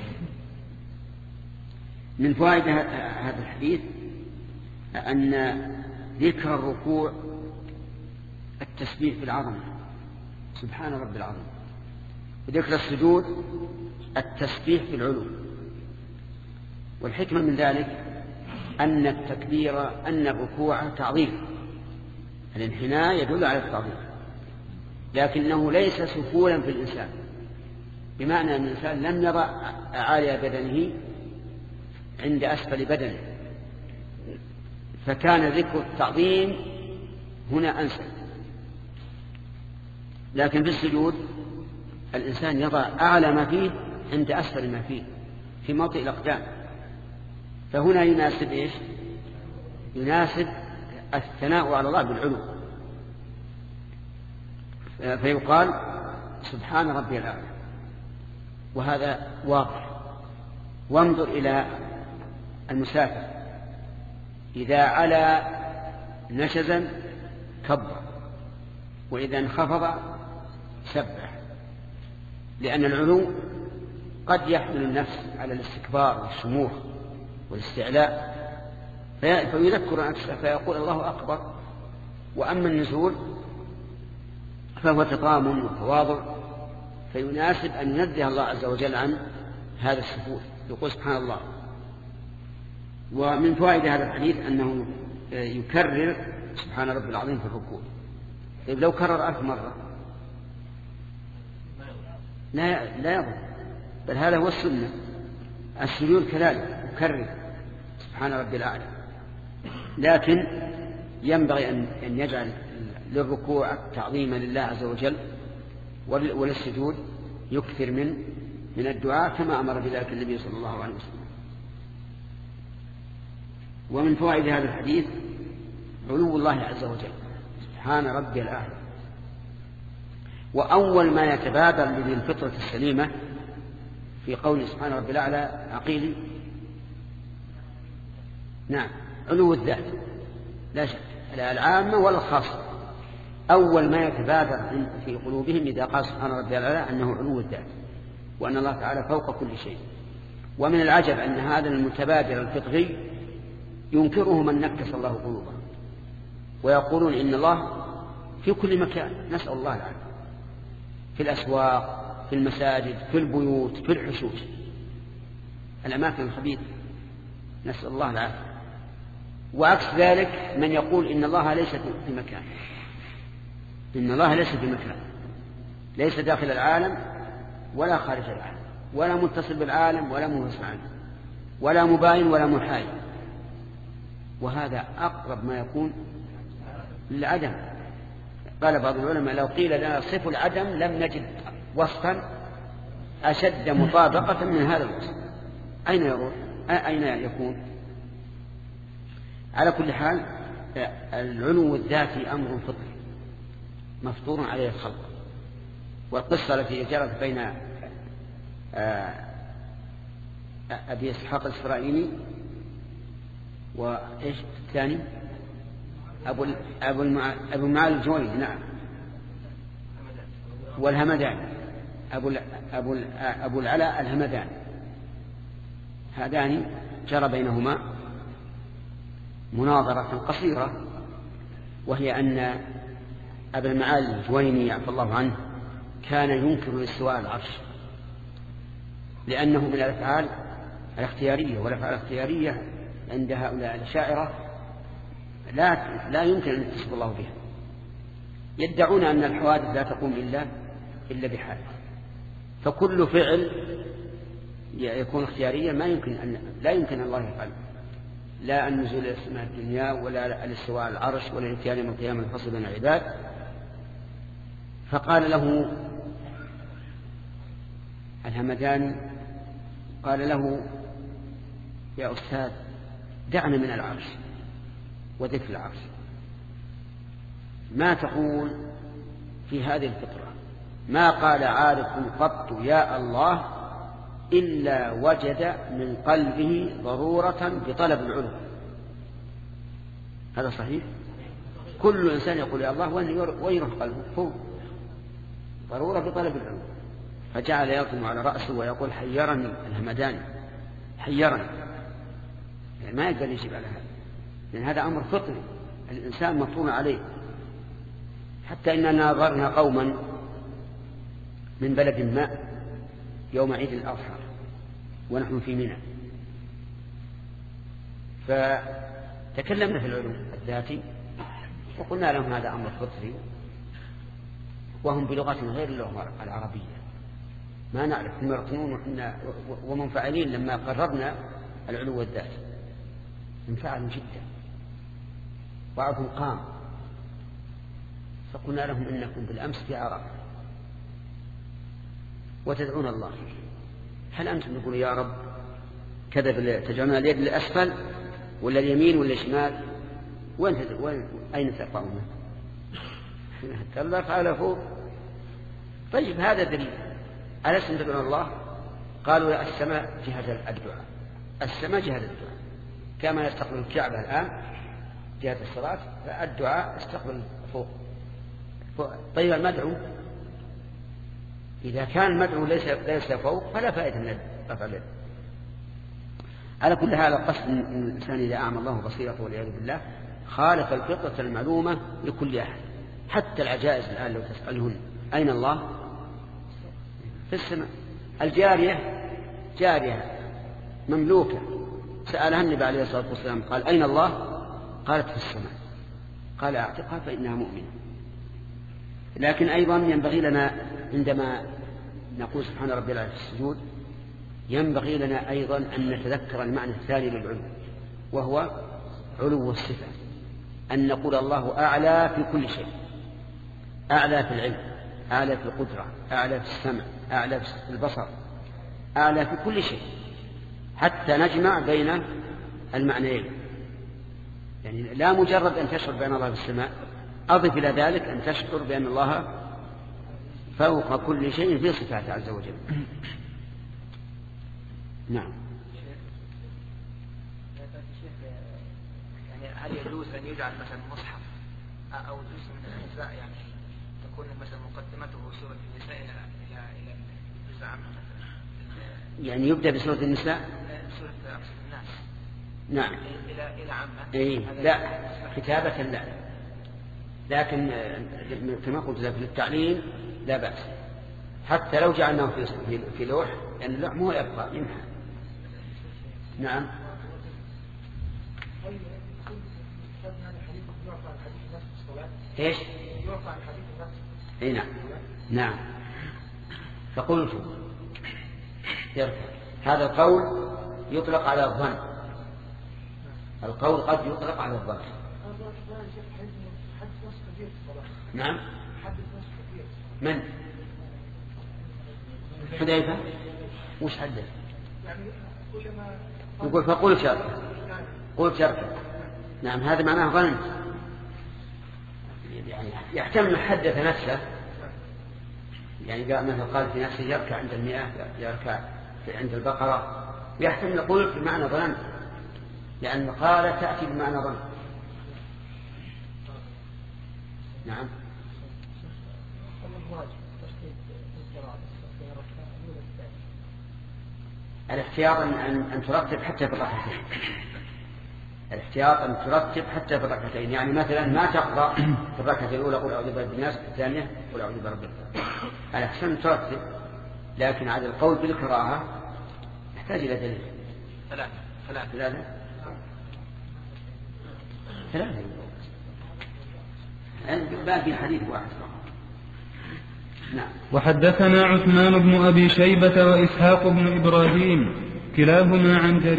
من فوائد هذا الحديث أن ذكر الركوع التسبيح بالعظمة سبحان رب العظيم، وذكر السجود التسبيح بالعلو. والحكمة من ذلك أن التكبير أن الركوع تعظيم، الانحناء يدل على التعظيم، لكنه ليس سفولا في الإنسان، بمعنى أن الإنسان لم يضع أعالي بدنه عند أسفل بدنه، فكان ذكر التعظيم هنا أنسب. لكن في السجود الإنسان يضع أعلى ما فيه عند أسفل ما فيه في موطئ الأقدام، فهنا يناسب إيش؟ يناسب الثناء على الله بالعلو، فيقال سبحان ربي الأعلى، وهذا واضح. وانظر إلى المسافر إذا علا نشزا كبر، وإذا انخفض سبح، لأن العلو قد يحمل النفس على الاستكبار والشموخ والاستعلاء فيذكر نفسه فيقول الله أكبر. وأما النزول فهو تطامن وتواضع، فيناسب أن ينزه الله عز وجل عن هذا السفول، يقول سبحان الله. ومن فوائد هذا الحديث أنه يكرر سبحان رب العظيم في الركوع. طيب لو كرر 1000 مرة لا يضر، بل هذا هو السنة. السجود كذلك يكرر سبحان ربي الأعلى، لكن ينبغي أن يجعل للركوع تعظيما لله عز وجل، وللسجود يكثر من الدعاء كما أمر بذلك النبي صلى الله عليه وسلم. ومن فوائد هذا الحديث علو الله عز وجل سبحان ربي الأعلى. وأول ما يتبادر لذي الفطرة السليمة في قول سبحان ربي الأعلى عقيلي، نعم، علو الذات لا شك، لا العامة ولا الخاصة. أول ما يتبادر في قلوبهم إذا قال سبحان ربي الأعلى أنه علو الذات، وأن الله تعالى فوق كل شيء. ومن العجب أن هذا المتبادر الفطري ينكره من نكس الله قلوبه، ويقولون إن الله في كل مكان، نسأل الله العافية، في الأسواق، في المساجد، في البيوت، في الحشوش، الأماكن الخبيثة، نسأل الله العافية. وعكس ذلك من يقول إن الله ليس في مكان، إن الله ليس في مكان، ليس داخل العالم ولا خارج العالم، ولا متصل بالعالم ولا منفصل عنه، ولا مباين ولا محايد، وهذا أقرب ما يكون للعدم. قال بعض العلماء لو قيل لنا صف العدم لم نجد وصفا أشد مطابقة من هذا الوصف. أين يروح؟ أين يكون؟ على كل حال العلو الذاتي أمر فطري مفطور عليه الخلق. والقصة التي جرت بين أبي إسحاق الإسرائيلي وإيش الثاني أبو المعالي الجويني، نعم، والهمدان، أبو العلاء الهمدان، هذان جرى بينهما مناظرة قصيرة، وهي أن أبا المعالي الجويني عفى الله عنه كان ينكر الاستواء على العرش، لأنه من الأفعال الاختيارية، والأفعال الاختيارية عند هؤلاء الأشاعرة لا يمكن أن يتصف الله بها. يدعون أن الحوادث لا تقوم إلا بحال، فكل فعل يكون اختياريا لا يمكن الله يفعله، لا النزول إلى السماء الدنيا، ولا الاستواء على العرش، ولا الاتيان يوم القيامة الفصل بين العباد. فقال له الهمداني، قال له يا أستاذ دعنا من العرش وذكر العرش، ما تقول في هذه الفطرة؟ ما قال عارف قط يا الله إلا وجد من قلبه ضرورة بطلب العلو. هذا صحيح؟ كل إنسان يقول يا الله ويروح قلبه فوق ضرورة بطلب العلم. فجعل يلطم على رأسه ويقول حيرني الهمداني حيرني، يعني ما يقدر يجيب على هذا، لأن هذا أمر فطري الإنسان مفطور عليه. حتى إننا ناظرنا قوما من بلد ما يوم عيد الأضحى ونحن في منى، فتكلمنا في العلوم الذاتي وقلنا لهم هذا أمر فطري، وهم بلغة غير اللغة العربية ما نعرف، هم يرطنون ومنفعلين. لما قررنا العلو الذاتي انفعلوا جدا، بعضهم قام، فقلنا لهم إنكم بالأمس في عرب وتدعون الله، هل أنتم تقولون يا رب كذا تجعلون اليد للأسفل ولا اليمين ولا الشمال؟ أين تقعون؟ الله قال فوق. طيب هذا دليل. ألستم تدعون الله؟ قالوا لا، السماء جهة الدعاء، السماء جهة الدعاء، كما يستقبل الكعبة الآن جهة الصلاة، فالدعاء استقبل فوق. طيب المدعو إذا كان المدعو ليس فوق فلا فائدة من رفع اليد. على كل هذا قصد الإنسان إذا أعمى الله بصيرته والعياذ بالله خالف الفطرة المعلومة لكل أحد. حتى العجائز الآن لو تسألهن أين الله؟ في السماء. جارية مملوكة سألها النبي عليه الصلاة والسلام قال أين الله؟ قالت في السماء. قال اعتقها فإنها مؤمنة. لكن أيضا ينبغي لنا عندما نقول سبحان ربي العلي في السجود ينبغي لنا أيضا أن نتذكر المعنى الثاني للعلو، وهو علو الصفة، أن نقول الله أعلى في كل شيء، أعلى في العلم، أعلى في القدرة، أعلى في السمع، أعلى في البصر، أعلى في كل شيء، حتى نجمع بين المعنيين. يعني لا مجرد أن تشعر بأن الله في السماء، أضف إلى ذلك أن تشعر بأن الله فوق كل شيء في صفاته عز وجل. نعم. يعني هل يجوز أن يجعل مثلا مصحف أو جزء من الأجزاء يعني تكون مثلا مقدمته سورة النساء إلى الجزء عامة مثلا؟ يعني يبدأ بسورة النساء؟ سورة الناس. نعم. إلى عامة. إيه لا كتابة لا، لكن كما قلت لك في التعليم لا بأس، حتى لو جعلناه في لوح، لأن يعني اللوح مو يبقى يمحى. نعم. ايش؟ اي نعم. نعم. فقلت يرفع. هذا القول يطلق على الظن، القول قد يطلق على الظن. نعم. من؟ حذيفة. وش حدث؟ يقول فقل شركة، قل شركة. نعم هذا معناه ظن، يعني يحتمل حدث نفسه، يعني مثلا قال في نفسه يركع عند 100، يركع عند البقرة، يحتمل قلت بمعنى ظن، لأن قال تأتي بمعنى ظن. نعم. الاحتياط أن ترتب حتى في الركعتين، الاحتياط أن ترتب حتى في الركعتين، يعني مثلا ما تقرأ في الركعة الأولى قل أعوذ برب الناس، في الثانية قل أعوذ برب الفلق. الأحسن ترتب، لكن على القول بالقراءة يحتاج إلى دليل. ثلاثة باقي حديث واحد فقط. نعم. وحدثنا عثمان بن أبي شيبة وإسحاق بن إبراهيم كلاهما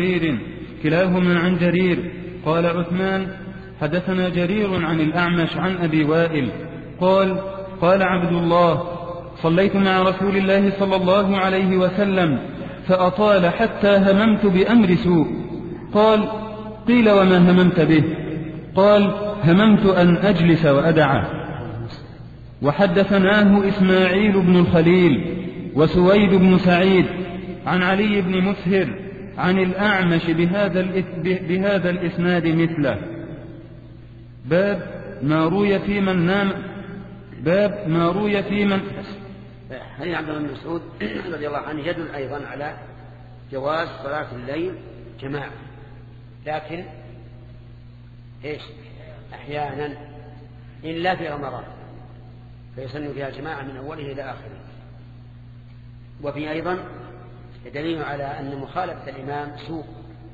عن جرير قال عثمان حدثنا جرير عن الأعمش عن أبي وائل قال عبد الله صليت مع رسول الله صلى الله عليه وسلم فأطال حتى هممت بأمر سوء. قيل وما هممت به؟ قال هممت أن أجلس وأدعه. وحدثناه إسماعيل بن الخليل وسويد بن سعيد عن علي بن مسهر عن الأعمش بهذا الإسناد مثله. باب ما روي في من نام. باب ما روي في من. حديث عبد الله بن مسعود رضي الله عنه يدل أيضا على جواز صلاة الليل جماعة، لكن إيش أحيانا إلا في رمضان فيسن فيها جماعة من أوله إلى آخره. وفي أيضا دليل على أن مخالفة الإمام سوء،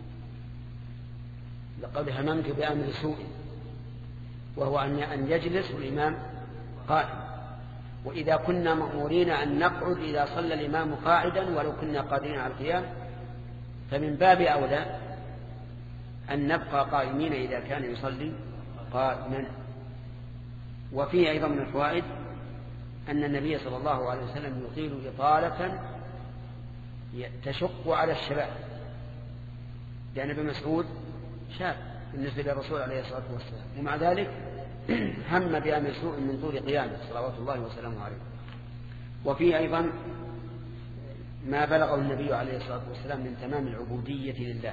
لقد هممت بأمر سوء، وهو أن يجلس والإمام قائم. وإذا كنا مأمورين أن نقعد إذا صلى الإمام قاعدا ولو كنا قادرين على القيام، فمن باب أولى أن نبقى قائمين إذا كان يصلي قائما. وفيه أيضا من الفوائد أن النبي صلى الله عليه وسلم يطيل إطالة تشق على الشباب، لأن ابن مسعود شاب بالنسبة للرسول عليه الصلاة والسلام، ومع ذلك هم بأمر سوء من طول قيامه صلوات الله وسلامه عليه. وفيه أيضا ما بلغه النبي عليه الصلاة والسلام من تمام العبودية لله،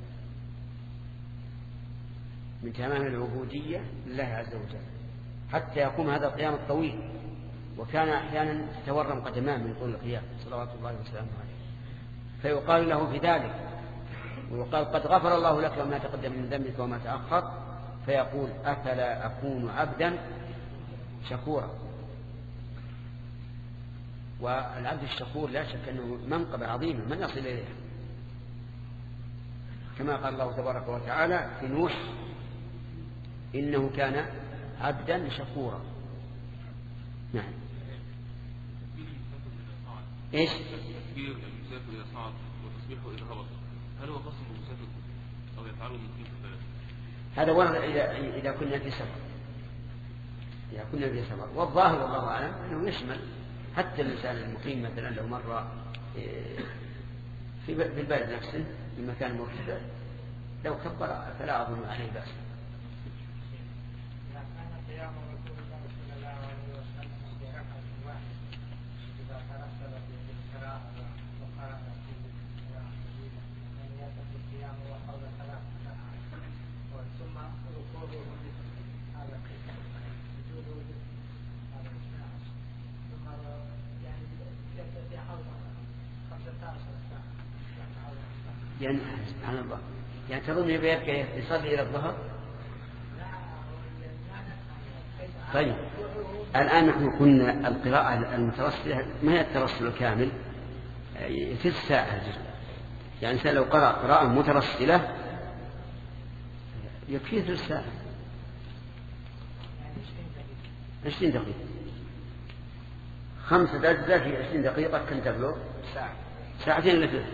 من تمام العبودية لله عز وجل، حتى يقوم هذا القيام الطويل، وكان أحيانا تتورم قدماه من طول القيام صلوات الله وسلامه عليه، فيقال له في ذلك، ويقال قد غفر الله لك وما تقدم من ذنبك وما تأخر، فيقول أفلا أكون عبدا شكورا. والعبد الشكور لا شك أنه منقبة عظيمة من يصل إليها، كما قال الله تبارك وتعالى في نوح إنه كان عبدا شكورا. نعم. إيش؟ تكبير المسافر إذا صعد وتصبيحه إذا هبط، هل هو خاص بالمسافر أو يفعله المقيم في البلد؟ هذا ورد إذا كنا في سفر، إذا كنا في سفر، والظاهر والله أعلم أنه يشمل حتى الإنسان المقيم مثلا لو مر في البلد نفسه في مكان مرتفع لو كبر فلا أظن عليه بأس. يعني سبحان الله، يعني تظن يبقى يصلي إلى الظهر؟ طيب الآن نحن قلنا القراءة المترسلة ما هي الترسل الكامل، في الساعة، يعني إنسان لو قرأ قراءة مترسلة يكفيه في الساعة 20 دقيقة، 5 أجزاء في 20 دقيقة كم تبلغ؟ ساعتين إلا ثلث.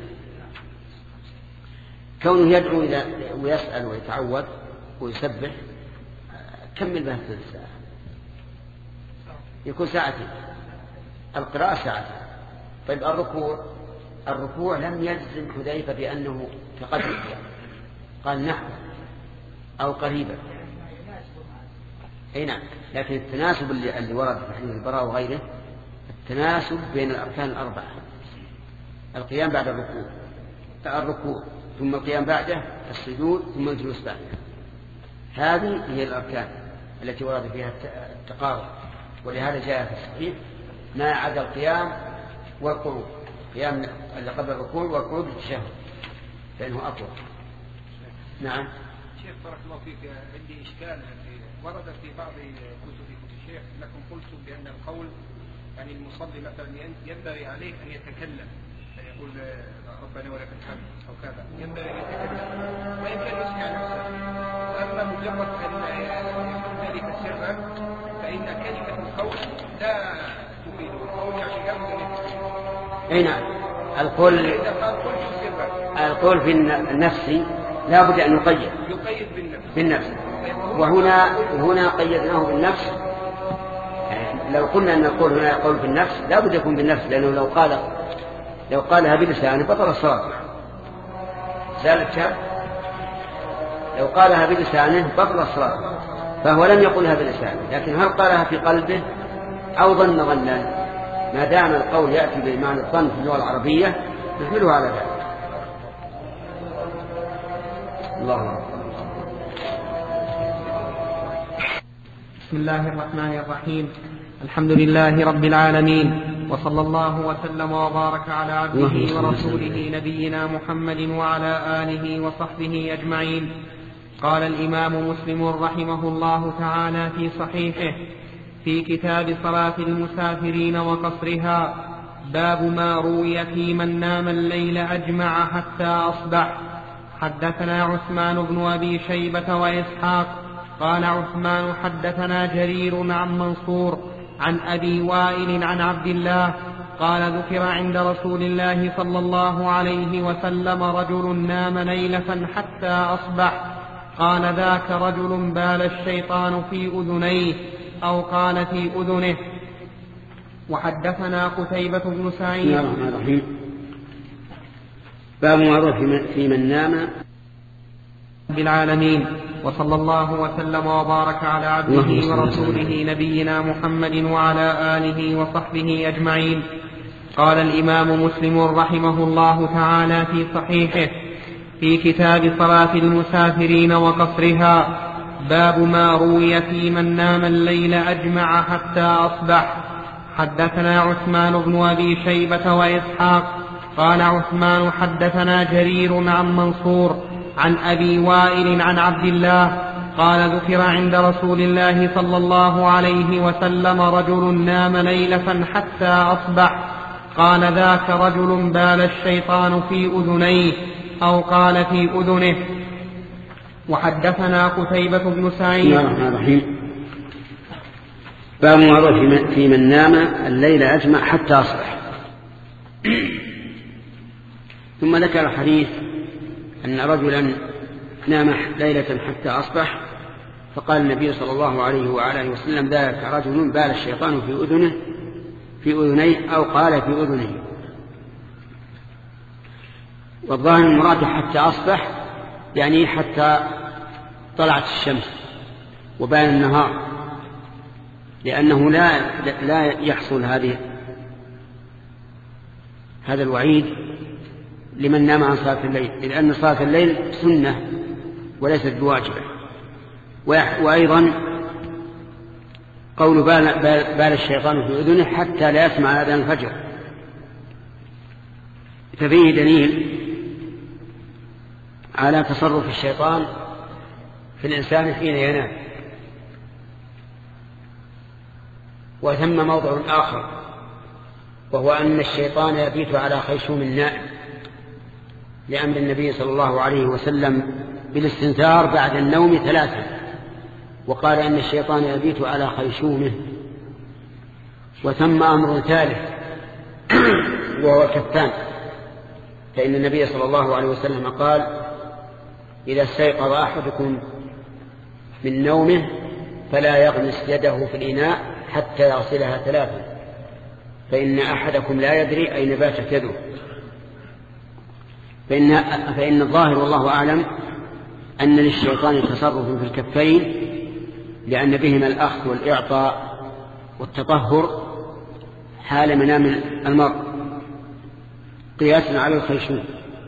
كونه يدعو ويسأل ويتعوذ ويسبح كمل به ثلث ساعة، يكون ساعتين، القراءة ساعتين. طيب الركوع لم يجزم حذيفة بأنه كقدر القيام، قال نحو أو قريبا، أي نعم. لكن التناسب اللي ورد في حديث البراء وغيره التناسب بين الأركان الأربعة، القيام بعد الركوع ثم القيام بعده، السجود ثم الجلوس بعده، هذه هي الأركان التي ورد فيها التقارب. ولهذا جاء في الصحيح ما عدا القيام والقعود، قيام اللي قبل الركوع والقعود التشهد فإنه أطول. نعم. شيخ بارك الله فيك، عندي إشكال ورد في بعض كتبكم الشيخ لكم قلتم بأن القول يعني المصلي مثلا ينبغي عليه أن يتكلم، أن يقول ربنا ولك الحمد أو كذا، ينبغي أن يتكلم وإن كان يسمع نفسه. وأما مجرد أن يكون ذلك سرا فإن كلمة القول لا تفيد، القول يعني ينبغي. أي نعم. القول في النفس لا بد أن يقيد بالنفس، وهنا قيدناه بالنفس. لو قلنا أن القول هنا يقول في النفس لا بد يكون بالنفس، لأنه لو قالها بلسانه بطل الصلاة. ذلك لو قالها بلسانه بطل الصلاة، فهو لم يقلها بلسانه، لكن هل قالها في قلبه أو ظنا؟ ما دام القول يأتي بمعنى الظن في اللغة العربية نحمله على ذلك. الله أكبر. بسم الله الرحمن الرحيم. الحمد لله رب العالمين، وصلى الله وسلم وبارك على عبده ورسوله نبينا محمد وعلى آله وصحبه أجمعين. قال الإمام مسلم رحمه الله تعالى في صحيحه في كتاب صلاة المسافرين وقصرها: باب ما روي في من نام الليل أجمع حتى أصبح. حدثنا عثمان بن أبي شيبة وإسحاق قال عثمان حدثنا جرير عن منصور عن أبي وائل عن عبد الله قال: ذكر عند رسول الله صلى الله عليه وسلم رجل نام ليلة حتى أصبح، قال: ذاك رجل بال الشيطان في أذنيه، أو قال في أذنه. وحدثنا قتيبة بن سعيد. بسم الله الرحمن الرحيم. باب ما روي في من نام بالعالمين، وصلى الله وسلم وبارك على عبده ورسوله نبينا محمد وعلى آله وصحبه أجمعين. قال الإمام مسلم رحمه الله تعالى في صحيحه في كتاب صلاة المسافرين وقصرها: باب ما روي في من نام الليل أجمع حتى أصبح. حدثنا عثمان بن أبي شيبة وإسحاق قال عثمان حدثنا جرير عن منصور عن أبي وائل عن عبد الله قال: ذكر عند رسول الله صلى الله عليه وسلم رجل نام ليلة حتى أصبح، قال: ذاك رجل بال الشيطان في أذنيه، أو قال في أذنه. وحدثنا قتيبة بن سعيد. بسم الله الرحمن الرحيم. باب ما روي في من نام الليل أجمع حتى أصبح. ثم ذكر الحديث أن رجلا نام ليلة حتى أصبح، فقال النبي صلى الله عليه وآله وسلم: ذاك رجل بال الشيطان في أذنيه، أو قال في أذنه. والظاهر المراد حتى أصبح يعني حتى طلعت الشمس وبان النهار، لأنه لا يحصل هذا الوعيد لمن نام عن صلاة الليل، لأن صلاة الليل سنة وليست بواجبة. وأيضا قول بال الشيطان في أذنه حتى لا يسمع أذان الفجر، ففيه دليل على تصرف الشيطان في الإنسان حين ينام. وثم موضع آخر، وهو أن الشيطان يبيت على خيشوم النائم، لأمر النبي صلى الله عليه وسلم بالاستنثار بعد النوم 3، وقال أن الشيطان يبيت على خيشومه. وثم أمر ثالث وهو الكفان، فإن النبي صلى الله عليه وسلم قال: إذا استيقظ أحدكم من نومه فلا يغمس يده في الإناء حتى يغسلها 3، فإن أحدكم لا يدري أين باتت يده. فإن الظاهر والله أعلم أن للشيطان تصرف في الكفين، لأن بهما الأخذ والإعطاء والتطهر حال منام المرء، قياسا على الخيشوم.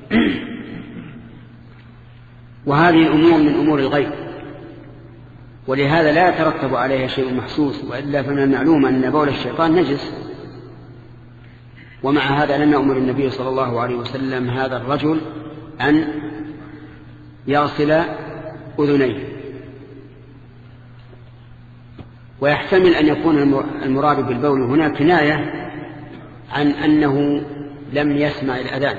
وهذه أمور من أمور الغيب، ولهذا لا يترتب عليها شيء محسوس، وإلا فمن المعلوم أن بول الشيطان نجس. ومع هذا لم يأمر النبي صلى الله عليه وسلم هذا الرجل أن يغسل أذنيه. ويحتمل أن يكون المراد بالبول هنا كناية عن أنه لم يسمع الأذان،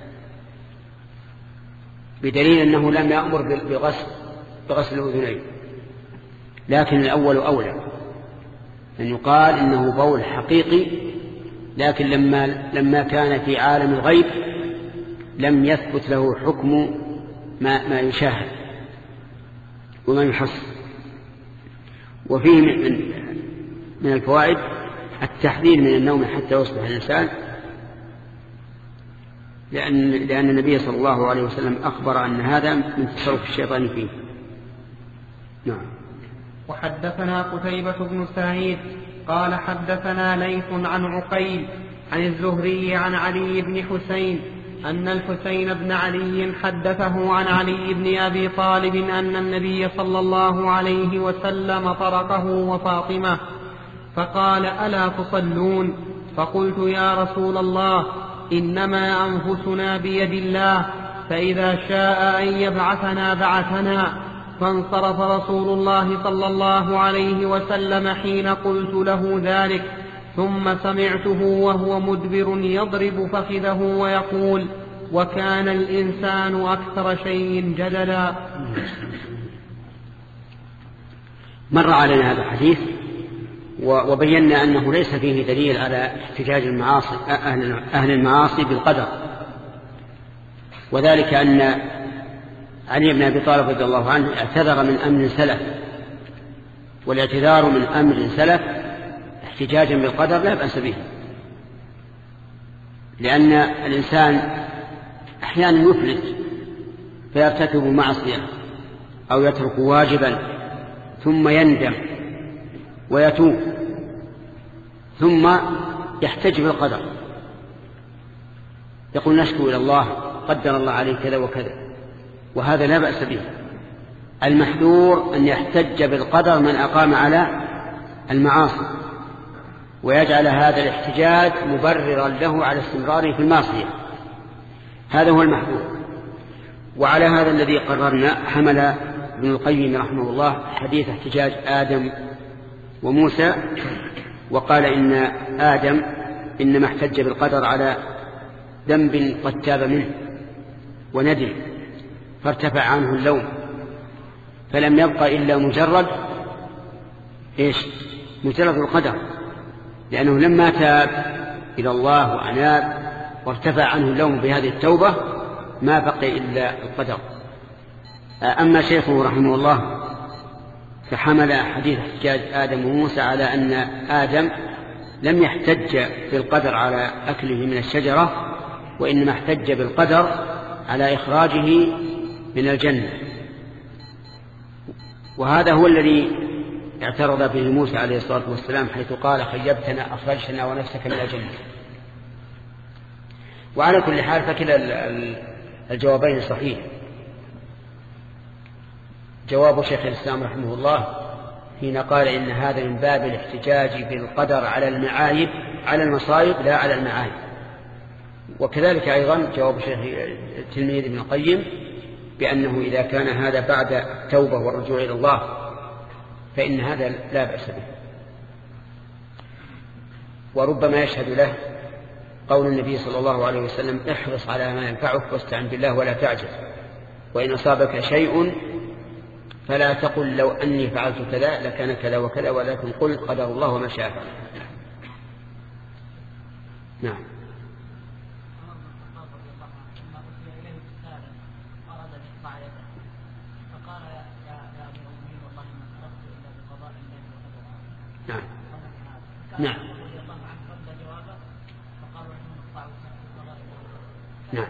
بدليل أنه لم يأمر بغسل الأذنين. لكن الأول أولى أن يقال إنه بول حقيقي، لكن لما كان في عالم الغيب لم يثبت له حكم ما يشاهد وما يحس. وفيه من الفوائد التحذير من النوم حتى يصبح الإنسان، لأن النبي صلى الله عليه وسلم أخبر أن هذا من تصرف الشيطان فيه. نعم. وحدثنا قتيبة بن سعيد قال حدثنا ليث عن عقيل عن الزهري عن علي بن حسين أن الحسين بن علي حدثه عن علي بن أبي طالب أن النبي صلى الله عليه وسلم طرقه وفاطمة فقال ألا تصلون؟ فقلت يا رسول الله إنما أنفسنا بيد الله فإذا شاء أن يبعثنا بعثنا. فانصرف رسول الله صلى الله عليه وسلم حين قلت له ذلك، ثم سمعته وهو مدبر يضرب فخذه ويقول وكان الإنسان أكثر شيء جدلا. مر علينا هذا الحديث وبينا أنه ليس فيه دليل على احتجاج أهل المعاصي بالقدر، وذلك أن علي بن أبي طالب رضي الله عنه اعتذر من أمر سلف، والاعتذار من أمر سلف احتجاجا بالقدر لا بأس به، لأن الإنسان أحيانا يفلت فيرتكب معصية أو يترك واجبا ثم يندم ويتوب ثم يحتج بالقدر، يقول نشكو إلى الله قدر الله عليه كذا وكذا، وهذا لا بأس به. المحذور أن يحتج بالقدر من أقام على المعاصي ويجعل هذا الاحتجاج مبررا له على استمراره في المعصية، هذا هو المحذور. وعلى هذا الذي قررنا حمل ابن القيم رحمه الله حديث احتجاج آدم وموسى، وقال إن آدم إنما احتج بالقدر على ذنب قد تاب منه وندم فارتفع عنه اللوم، فلم يبقى إلا مجرد القدر، لأنه لما تاب إلى الله وأناب وارتفع عنه اللوم بهذه التوبة ما بقي إلا القدر. أما شيخه رحمه الله فحمل حديث احتجاج آدم وموسى على أن آدم لم يحتج بالقدر على أكله من الشجرة، وإنما احتج بالقدر على إخراجه من الجنة، وهذا هو الذي اعترض به موسى عليه الصلاة والسلام حيث قال خيبتنا أخرجتنا ونفسك من الجنة. وعلى كل حال فكلا الجوابين صحيح. جواب شيخ الإسلام رحمه الله حين قال إن هذا من باب الاحتجاج بالقدر على المعايب على المصائب لا على المعايب، وكذلك أيضا جواب شيخ التلميذ ابن القيم بأنه إذا كان هذا بعد التوبة والرجوع إلى الله فإن هذا لا بأس به. وربما يشهد له قول النبي صلى الله عليه وسلم احرص على ما ينفعك واستعن بالله ولا تعجز، وإن أصابك شيء فلا تقل لو أني فعلت كذا لكان كذا وكذا، ولكن قل قدر الله وما شاء فعل. نعم. نعم. نعم. نعم.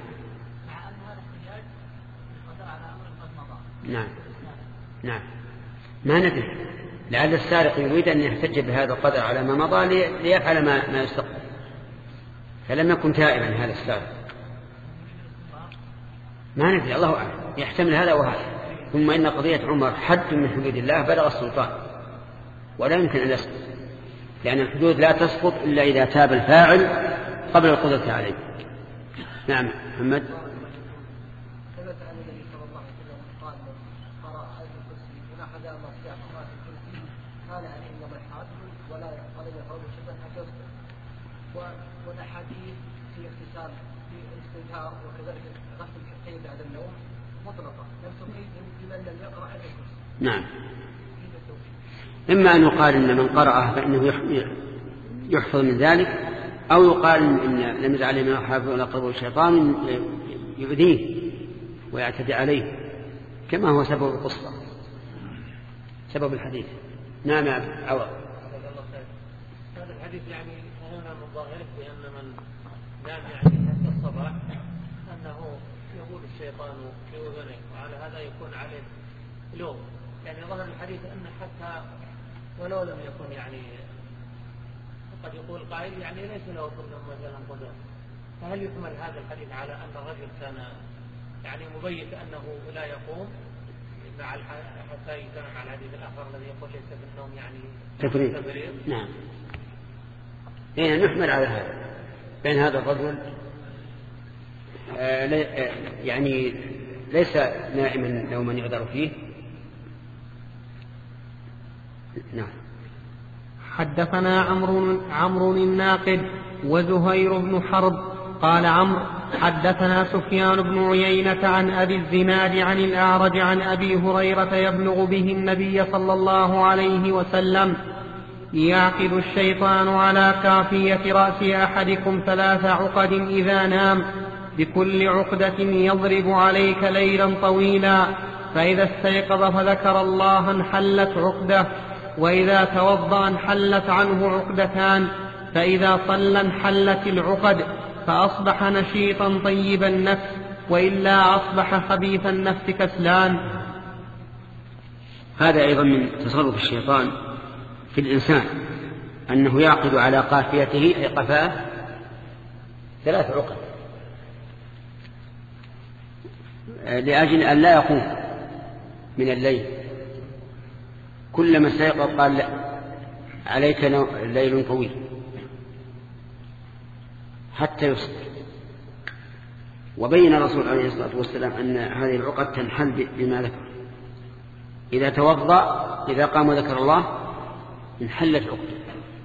نعم. نعم. ما ندري، لعل السارق يريد أن يحتج بهذا القدر على ما مضى ليفعل ما يستقبل، فلم يكن تائبا هذا السارق. ما ندري، الله أعلم، يحتمل هذا وهذا. ثم إن قضية عمر حد من حدود الله بلغ السلطان ولا يمكن أن يسقط، لأن الحدود لا تسقط إلا إذا تاب الفاعل قبل القدرة عليه. نعم. محمد. والأحاديث في اغتسال في الاستنثار وكذلك غسل الكفين بعد النوم مطلقة لم تقيد لمن لم يقرأ آية الكرسي. نعم. إما أن يقال إن من قرأه فإنه يحفظ من ذلك، أو يقال إن لم يزل عليه من الحافظ ولا قربه الشيطان يؤذيه ويعتدي عليه، كما هو سبب القصة سبب الحديث. نعم يا عوض. هذا الحديث يعني هنا من ظاهره بأن من نام يعني حتى الصباح أنه يقول الشيطان في أذنه، وعلى هذا يكون عليه لوم. يعني ظهر الحديث أن حتى ولو لم يكن يعني قد يقول قائل يعني ليس له كل مثلا قدر، فهل يحمل هذا الحديث على أن الرجل كان يعني مبيت أنه لا يقوم حتى يجتمع مع الحديث الآخر الذي يقول ليس في النوم يعني تفريط؟ نعم. نحمل على هذا، بين هذا الرجل يعني ليس نائما نوما يعذر فيه. نعم. حدثنا عمرو الناقد وزهير بن حرب قال عمرو حدثنا سفيان بن عيينة عن أبي الزناد عن الأعرج عن أبي هريرة يبلغ به النبي صلى الله عليه وسلم: يعقد الشيطان على كافية رأس أحدكم 3 عقد إذا نام، بكل عقدة يضرب عليك ليلا طويلا، فإذا استيقظ فذكر الله انحلت عقدة، وإذا توضأ انحلت عنه عقدتان، فإذا صلى انحلت العقد، فأصبح نشيطا طيب النفس، وإلا أصبح خبيث النفس كسلان. هذا أيضا من تصرف الشيطان في الإنسان، أنه يعقد على قافيته أي قفاه 3 عقد لأجل أن لا يقوم من الليل. كلما استيقظ قال عليك ليل طويل حتى يصبح. وبين الرسول عليه الصلاة والسلام أن هذه العقد تنحل بما ذكر: إذا توضأ إذا قام وذكر الله انحلت عقد.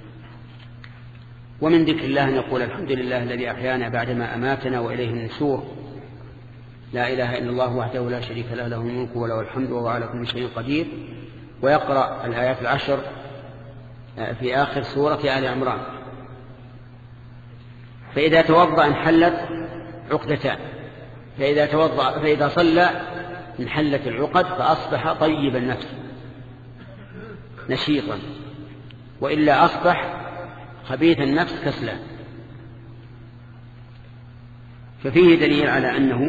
ومن ذكر الله أن يقول: الحمد لله الذي أحيانا بعدما أماتنا وإليه النشور، لا إله إلا الله وحده لا شريك له، له الملك وله الحمد وهو على كل شيء قدير. ويقرأ الآيات 10 في آخر سورة آل عمران. فإذا توضأ انحلت عقدتان، فإذا صلى انحلت العقد، فأصبح طيب النفس نشيطا، وإلا أصبح خبيث النفس كسلا. ففيه دليل على أنه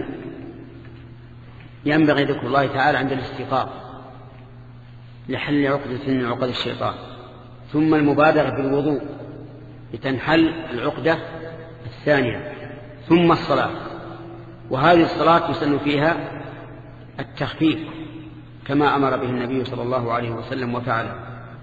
ينبغي ذكر الله تعالى عند الاستيقاظ لحل عقدة من عقد الشيطان، ثم المبادرة بالوضوء لتنحل العقدة الثانية، ثم الصلاة. وهذه الصلاة يسن فيها التخفيف كما أمر به النبي صلى الله عليه وسلم وفعله.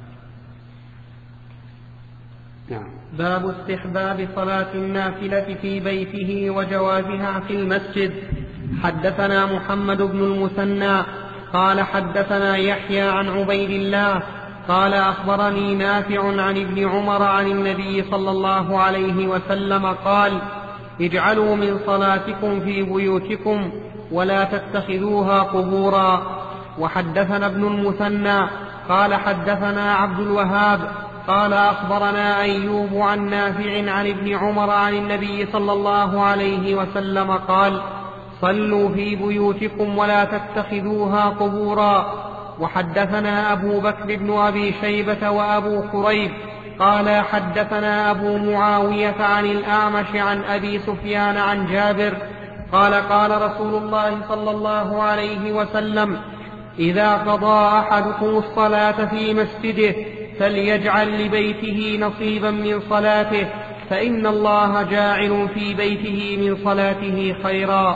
نعم. باب استحباب صلاة النافلة في بيته وجوازها في المسجد. حدثنا محمد بن المثنى قال حدثنا يحيى عن عبيد الله قال أخبرني نافع عن ابن عمر عن النبي صلى الله عليه وسلم قال: اجعلوا من صلاتكم في بيوتكم ولا تتخذوها قبورا. وحدثنا ابن المثنى قال حدثنا عبد الوهاب قال أخبرنا أيوب عن نافع عن ابن عمر عن النبي صلى الله عليه وسلم قال: صلوا في بيوتكم ولا تتخذوها قبورا. وحدثنا أبو بكر بن أبي شيبة وأبو كريب قال حدثنا أبو معاوية عن الأعمش عن أبي سفيان عن جابر قال: قال رسول الله صلى الله عليه وسلم: إذا قضى أحدكم الصلاة في مسجده فليجعل لبيته نصيبا من صلاته، فإن الله جاعل في بيته من صلاته خيرا.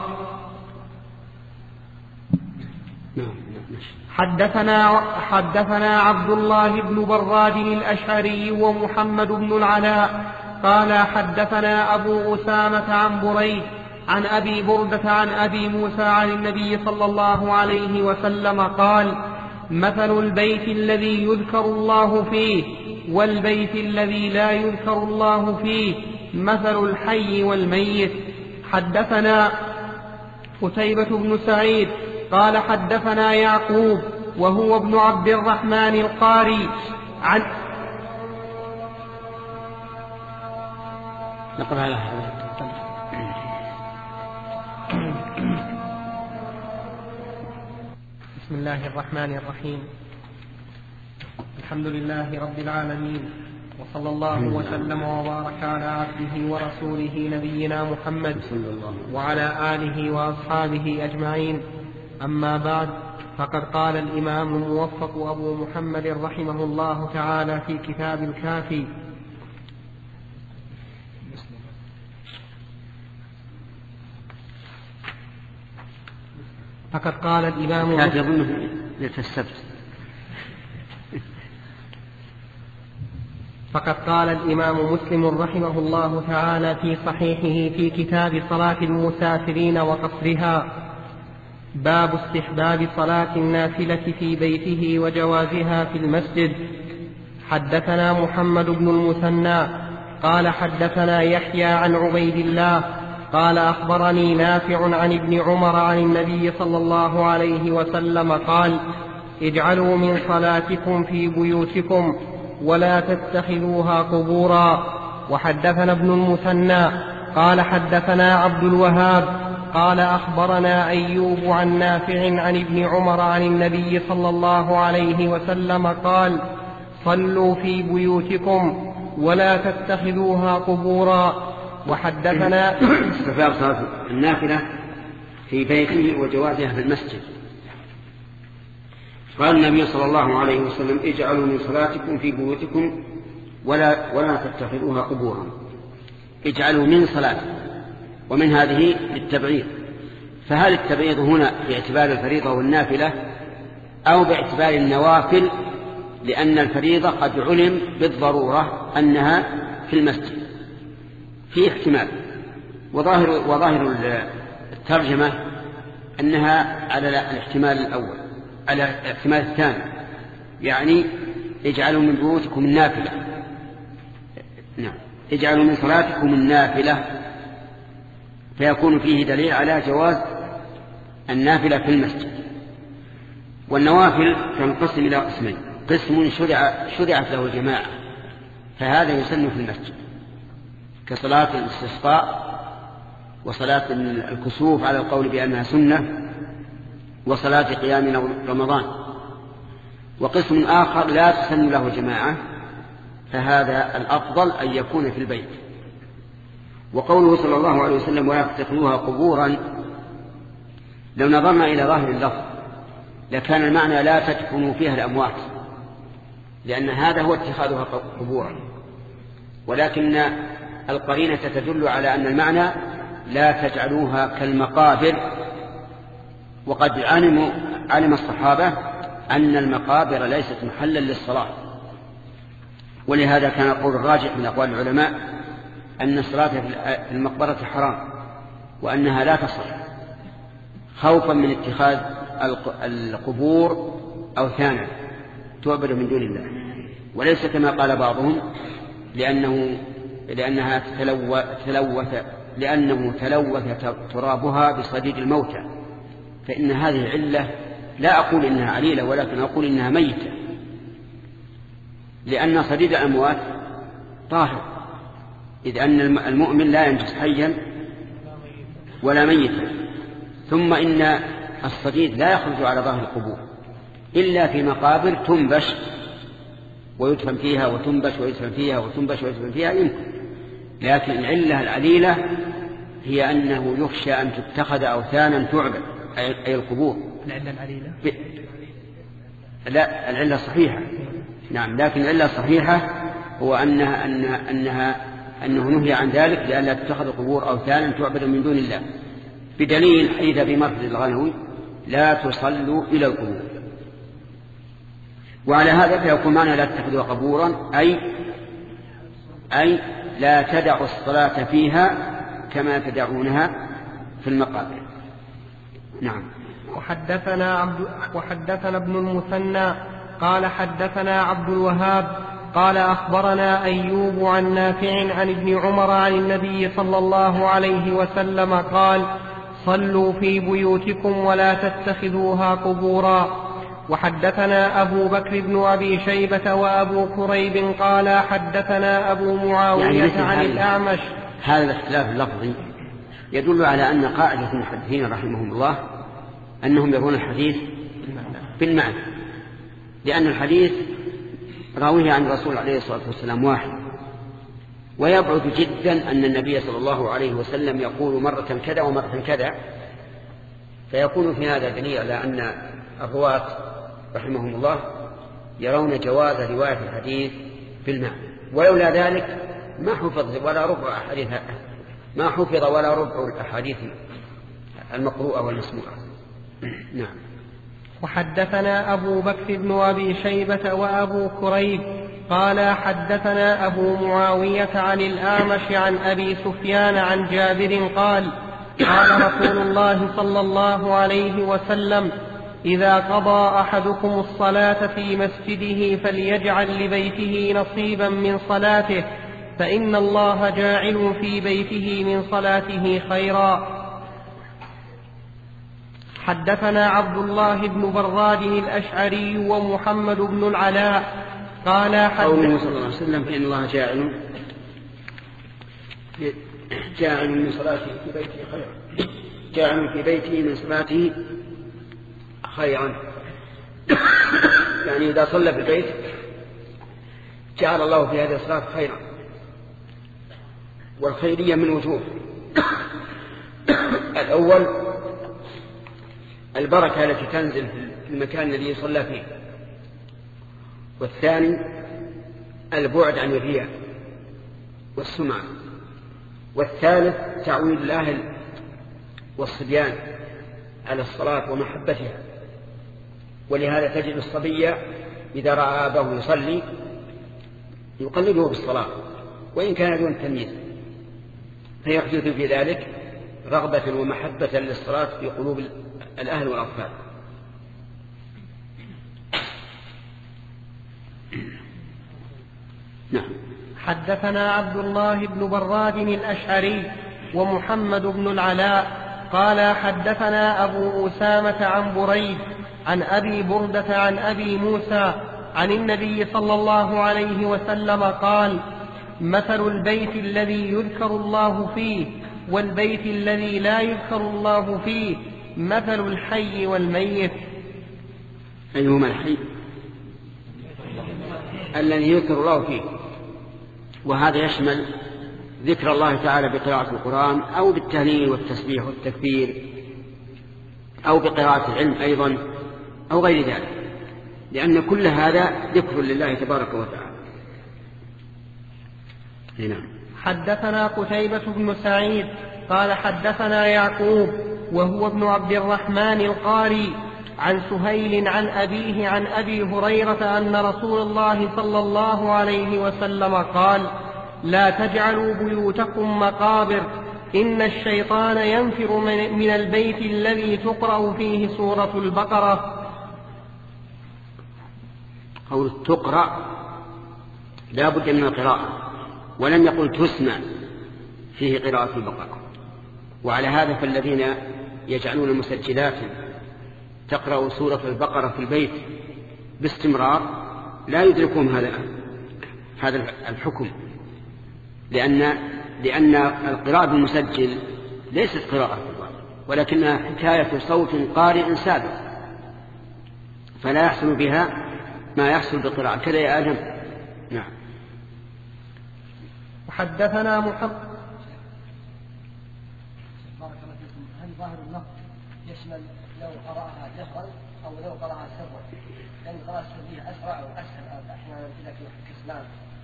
حدثنا عبد الله بن براد الأشعري ومحمد بن العلاء قال حدثنا أبو أسامة عن بريد عن أبي بردة عن أبي موسى عن النبي صلى الله عليه وسلم قال: مثل البيت الذي يذكر الله فيه والبيت الذي لا يذكر الله فيه مثل الحي والميت. حدثنا قتيبة بن سعيد قال حدثنا يعقوب وهو ابن عبد الرحمن القاري عن بسم الله الرحمن الرحيم. الحمد لله رب العالمين، وصلى الله وسلم وبارك على عبده ورسوله نبينا محمد وعلى آله وأصحابه أجمعين. أما بعد، فقد قال الإمام الموفق أبو محمد رحمه الله تعالى في كتاب الكافي: فقد قال الإمام كانت يظنه ليلة السبت. فقد قال الإمام مسلم رحمه الله تعالى في صحيحه في كتاب صلاة المسافرين وقصرها: باب استحباب صلاة النافلة في بيته وجوازها في المسجد. حدثنا محمد بن المثنى قال حدثنا يحيى عن عبيد الله قال أخبرني نافع عن ابن عمر عن النبي صلى الله عليه وسلم قال: اجعلوا من صلاتكم في بيوتكم ولا تتخذوها قبورا. وحدثنا ابن المثنى قال حدثنا عبد الوهاب قال أخبرنا أيوب عن نافع عن ابن عمر عن النبي صلى الله عليه وسلم قال: صلوا في بيوتكم ولا تتخذوها قبورا. وحدثنا استحباب صلاة النافلة في بيته وجوازها في المسجد. قال النبي صلى الله عليه وسلم: اجعلوا من صلاتكم في بيوتكم ولا تتخذوها قبورا. اجعلوا من صلاتكم، ومن هذه للتبعيض. فهل التبعيض هنا باعتبار الفريضة والنافلة أو باعتبار النوافل؟ لأن الفريضة قد علم بالضرورة أنها في المسجد، في احتمال. وظاهر الترجمة أنها على الاحتمال الأول، على الاحتمال الثاني، يعني اجعلوا من بيوتكم النافلة. نعم، اجعلوا من صلاتكم النافلة، فيكون فيه دليل على جواز النافلة في المسجد. والنوافل تنقسم إلى قسمين: قسم شرعت له الجماعة، فهذا يسن في المسجد، كصلاة الاستسقاء وصلاة الكسوف على القول بأنها سنة وصلاة قيام رمضان. وقسم آخر لا تسن له جماعة، فهذا الأفضل أن يكون في البيت. وقوله صلى الله عليه وسلم: ولا تتخذوها قبورا، لو نظرنا إلى ظاهر اللفظ لكان المعنى لا تدفنوا فيها الأموات، لأن هذا هو اتخاذها قبورا. ولكن القرينة تدل على أن المعنى لا تجعلوها كالمقابر. وقد علم الصحابة أن المقابر ليست محلا للصلاة، ولهذا كان القول الراجح من أقوال العلماء أن الصلاة في المقبرة حرام، وأنها لا تصح، خوفا من اتخاذ القبور أوثانا تعبد من دون الله، وليس كما قال بعضهم لأنه تلوث ترابها بصديد الموتى. فإن هذه علة، لا أقول إنها عليلة، ولكن أقول إنها ميتة، لأن صديد الأموات طاهر، إذ أن المؤمن لا ينجس حيا ولا ميتا. ثم إن الصديد لا يخرج على ظاهر القبور إلا في مقابر تنبش ويدفن فيها، وتنبش ويدفن فيها، وتنبش ويدفن فيها، يمكن. لكن العلة العليلة هي أنه يخشى أن تتخذ أوثانا تعبد، أي القبور. العلة العليلة؟ لا، العلة الصحيحة. نعم، لكن العلة الصحيحة هو أنه نهي عن ذلك لئلا تتخذ قبور أوثانا تعبد من دون الله، بدليل حديث أبي مرثد الغنوي: لا تصلوا إلى القبور. وعلى هذا فيكون معنى لا تتخذوا قبورا أي لا تدعوا الصلاة فيها كما تدعونها في المقابر. نعم. وحدثنا ابن المثنى قال حدثنا عبد الوهاب قال أخبرنا أيوب عن نافع عن ابن عمر عن النبي صلى الله عليه وسلم قال: صلوا في بيوتكم ولا تتخذوها قبورا. وحدثنا أبو بكر بن أبي شيبة وأبو كريب قال حدثنا أبو معاوية عن الأعمش. هذا الاختلاف اللفظي يدل على أن قاعدة المحدثين رحمهم الله أنهم يرون الحديث بالمعنى، لأن الحديث راويه عن الرسول عليه الصلاة والسلام واحد، ويبعد جدا أن النبي صلى الله عليه وسلم يقول مرة كذا ومرة كذا، فيكون في هذا دليل على أن الرواة رحمهم الله يرون جواز رواية الحديث بالمعنى. ولولا ذلك ما حفظ ولا ربع الأحاديث المقروءة والمسموعة. نعم. وحدثنا أبو بكر بن أبي شيبة وأبو كريب قال حدثنا أبو معاوية عن الأعمش عن أبي سفيان عن جابر قال قال رسول الله صلى الله عليه وسلم إذا قضى أحدكم الصلاة في مسجده فليجعل لبيته نصيبا من صلاته فإن الله جاعل في بيته من صلاته خيرا. حدثنا عبد الله بن براد الأشعري ومحمد بن العلاء قال قوله صلى الله عليه وسلم فإن الله جاعل من صلاته في بيته خيرا، جاعل في بيته من صلاته خيرا، يعني إذا صلى في البيت جعل الله في هذه الصلاة خيرا. والخيرية من وجوه: الأول البركة التي تنزل في المكان الذي يصلى فيه، والثاني البعد عن الرياء والسمعة، والثالث تعويد الأهل والصبيان على الصلاة ومحبتها. ولهذا تجد الصبي إذا رأى أباه يصلي يقلده بالصلاة وإن كان دون تمييز، فيحدث في ذلك رغبة ومحبة للصلاة في قلوب الأهل والأطفال. نعم. حدثنا عبد الله بن براد الأشعري ومحمد بن العلاء قال حدثنا أبو أسامة عن بريد عن أبي بردة عن أبي موسى عن النبي صلى الله عليه وسلم قال مثل البيت الذي يذكر الله فيه والبيت الذي لا يذكر الله فيه مثل الحي والميت. أيهما الحي؟ الذي يذكر الله فيه، وهذا يشمل ذكر الله تعالى بقراءة القرآن أو بالتهليل والتسبيح والتكبير أو بقراءة العلم أيضا أو غير ذلك، لأن كل هذا ذكر لله تبارك وتعالى. هنا. حدثنا قتيبة بن سعيد قال حدثنا يعقوب وهو ابن عبد الرحمن القاري عن سهيل عن أبيه عن أبي هريرة أن رسول الله صلى الله عليه وسلم قال لا تجعلوا بيوتكم مقابر إن الشيطان ينفر من البيت الذي تقرأ فيه سورة البقرة. قول تقرأ لا بد من القراءة، ولم يقل تسمع فيه قراءة البقرة. وعلى هذا فالذين يجعلون المسجلات تقرأ سورة البقرة في البيت باستمرار لا يدركون هذا الحكم، لأن القراءة بالمسجل ليست قراءة ولكنها حكاية صوت قارئ سابق، فلا يحصل بها ما يحصل بالقراءة. كذا يا آدم. نعم. وحدثنا محمد. هل ظاهر النص يشمل لو قرأها جهرا أو لو قرأها سرا؟ لأن القراءة السرية أسرع أو أسهل أحيانا إذا كان كسلان،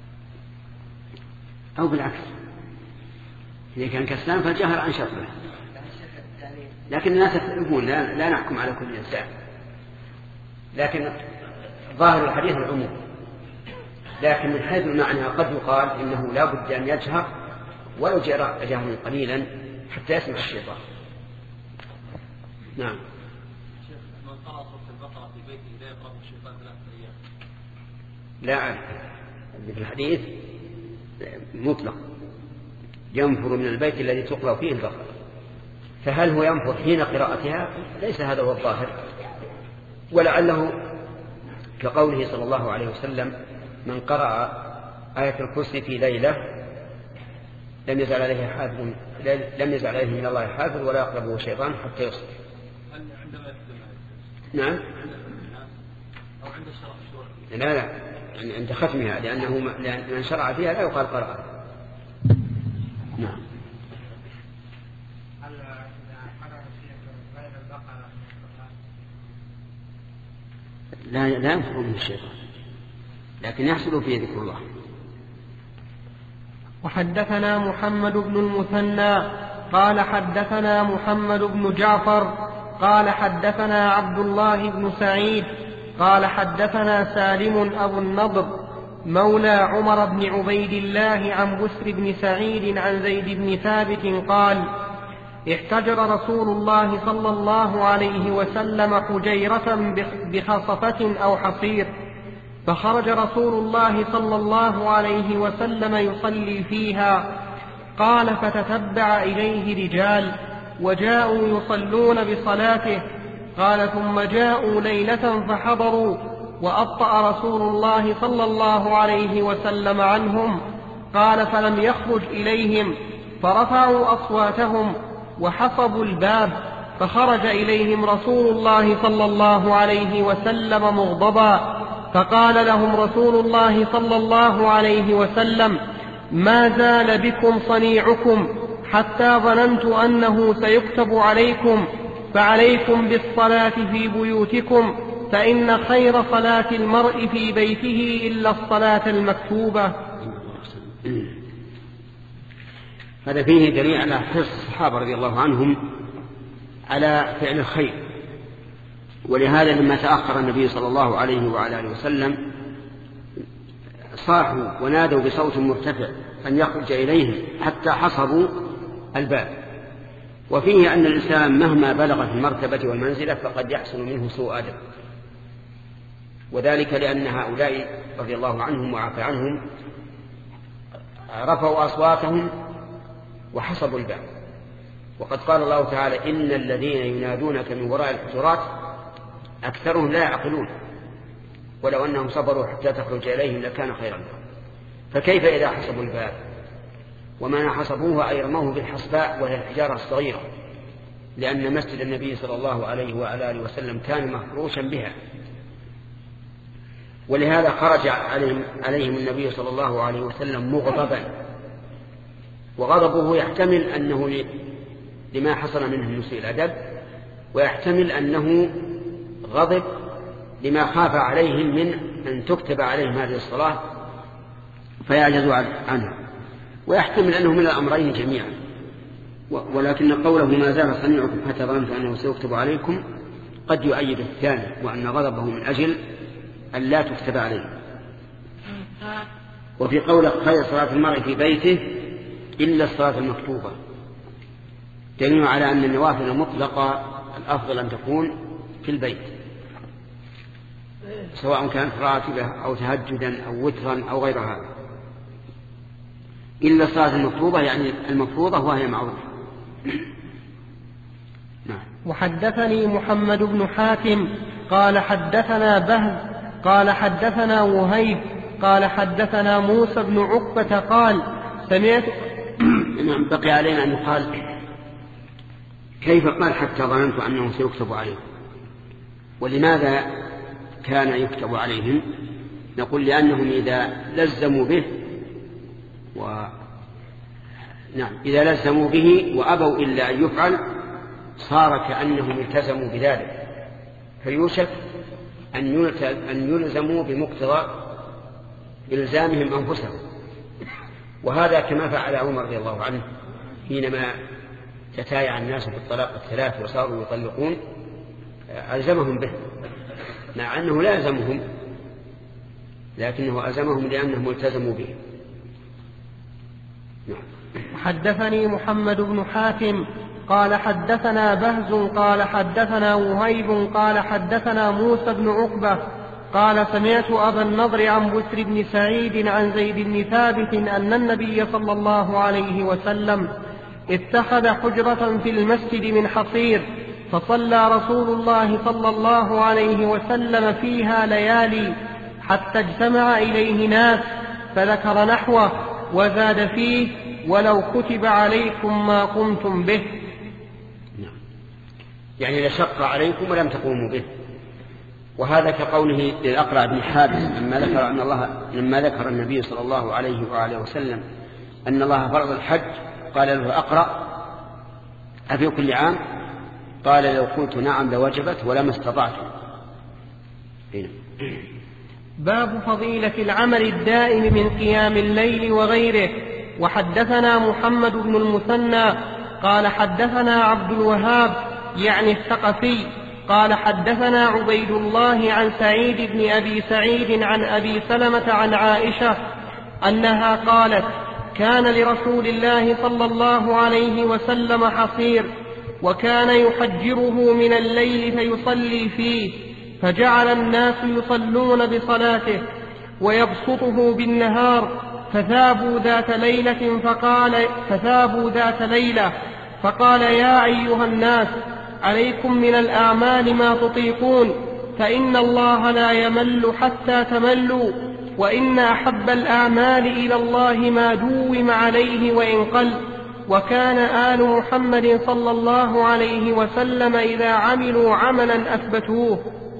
أو بالعكس إذا كان كسلان فالجهر أنشط له. لكن الناس يختلفون، لا نحكم على كل إنسان، لكن ظاهر الحديث العموم. لكن من حيث المعنى قد يقال إنه لا بد أن يجهر ولو جهرا قليلا حتى يسمع الشيطان. نعم. من قرأ سورة البقرة في بيته لا يقرأ الشيطان 3 أيام. لا أعرف في الحديث مطلق ينفر من البيت الذي تقرأ فيه البقرة، فهل هو ينفر حين قراءتها؟ ليس هذا هو الظاهر، ولعله كقوله صلى الله عليه وسلم من قرأ آية الكرسي في ليلة لم يزل عليه من الله حافظ ولا يقربه شيطان حتى يصبح. نعم. أو عند الشرع. لا يعني عند ختمها، لأنه من شرع فيها لا يقال قرأ. نعم. لا ينفر من الشيطان، لكن يحصل فيه ذكر الله. وحدثنا محمد بن المثنى قال حدثنا محمد بن جعفر قال حدثنا عبد الله بن سعيد قال حدثنا سالم أبو النضر مولى عمر بن عبيد الله عن بسر بن سعيد عن زيد بن ثابت قال احتجر رسول الله صلى الله عليه وسلم حجيرة بخصفة أو حصير، فخرج رسول الله صلى الله عليه وسلم يصلي فيها. قال فتتبع إليه رجال وجاءوا يصلون بصلاته. قال ثم جاءوا ليلة فحضروا وأبطأ رسول الله صلى الله عليه وسلم عنهم. قال فلم يخرج إليهم فرفعوا أصواتهم وحصبوا الباب، فخرج إليهم رسول الله صلى الله عليه وسلم مغضبا، فقال لهم رسول الله صلى الله عليه وسلم ما زال بكم صنيعكم حتى ظننت أنه سيكتب عليكم، فعليكم بالصلاة في بيوتكم، فإن خير صلاة المرء في بيته إلا الصلاة المكتوبة. هذا فيه دليل على حرص الصحابة رضي الله عنهم على فعل الخير، ولهذا لما تأخر النبي صلى الله عليه وعلى آله وسلم صاحوا ونادوا بصوت مرتفع أن يخرج إليهم حتى حصبوا الباب. وفيه أن الإنسان مهما بلغ في المرتبة والمنزلة فقد يحصل منه سوء أدب، وذلك لأن هؤلاء رضي الله عنهم وعفى عنهم رفعوا أصواتهم وحصبوا الباب. وقد قال الله تعالى إن الذين ينادونك من وراء الحجرات أكثرهم لا يعقلون ولو أنهم صبروا حتى تخرج إليهم لكان خيرا لهم. فكيف إذا حصبوا الباب؟ وما حصبوه أي رموه بالحصباء وهي الحجارة الصغيرة، لأن مسجد النبي صلى الله عليه وعلى آله وسلم كان مفروشا بها، ولهذا خرج عليهم النبي صلى الله عليه وسلم مغضبا، وغضبه يحتمل أنه لما حصل منه من سوء الأدب، ويحتمل أنه غضب لما خاف عليهم من أن تكتب عليهم هذه الصلاة فيعجزوا عنها، ويحتمل أنه من الأمرين جميعا. ولكن قوله ما زال صنيعكم حتى ظننت أنه سيكتب عليكم قد يؤيد الثاني، وأن غضبه من أجل أن لا تكتب عليه. وفي قوله خير صلاة المرء في بيته إلا الصلاة المكتوبة دليل على أن النوافل المطلقة الأفضل أن تكون في البيت، سواء كانت راتبة أو تهجدا أو وترا أو غير هذا، إلا الصلاة المكتوبة يعني المفروضة وهي معروفة. وحدثني محمد بن حاتم قال حدثنا بهز قال حدثنا وهيب قال حدثنا موسى بن عقبة قال سمعت بقي علينا أن يقال كيف قال حتى ظننت أنه سيكتب عليهم، ولماذا كان يكتب عليهم؟ نقول لأنهم إذا لزموا به إذا لزموا به وأبوا إلا أن يفعل صار كأنهم التزموا بذلك، فيوشك أن يلزموا بمقتضى إلزامهم أنفسهم. وهذا كما فعل عمر رضي الله عنه حينما تتايع الناس بالطلاق الثلاث وصاروا يطلقون ألزمهم به، مع أنه لا يلزمهم لكنه ألزمهم لأنهم التزموا به. حدثني محمد بن حاتم قال حدثنا بهز قال حدثنا وهيب قال حدثنا موسى بن عقبة قال سمعت أبا النضر عن بسر بن سعيد عن زيد بن ثابت أن النبي صلى الله عليه وسلم اتخذ حجرة في المسجد من حصير، فصلى رسول الله صلى الله عليه وسلم فيها ليالي حتى اجتمع إليه ناس، فذكر نحوه وزاد فيه ولو كتب عليكم ما قمتم به. يعني لشق عليكم ولم تقوموا به. وهذا كقوله للأقرع بن حابس لما ذكر النبي صلى الله عليه وآله وسلم أن الله فرض الحج قال له أقرع أفي كل عام؟ قال لو قلت نعم لوجبت ولما استطعت. باب فضيلة العمل الدائم من قيام الليل وغيره. وحدثنا محمد بن المثنى قال حدثنا عبد الوهاب يعني الثقفي. قال حدثنا عبيد الله عن سعيد بن أبي سعيد عن أبي سلمة عن عائشة أنها قالت كان لرسول الله صلى الله عليه وسلم حصير وكان يحجره من الليل فيصلي فيه، فجعل الناس يصلون بصلاته ويبسطه بالنهار، فثابوا ذات ليلة فقال يا أيها الناس عليكم من الأعمال ما تطيقون، فإن الله لا يمل حتى تملوا، وإن أحب الأعمال إلى الله ما دوم عليه وإن قل. وكان آل محمد صلى الله عليه وسلم إذا عملوا عملا أثبتوه.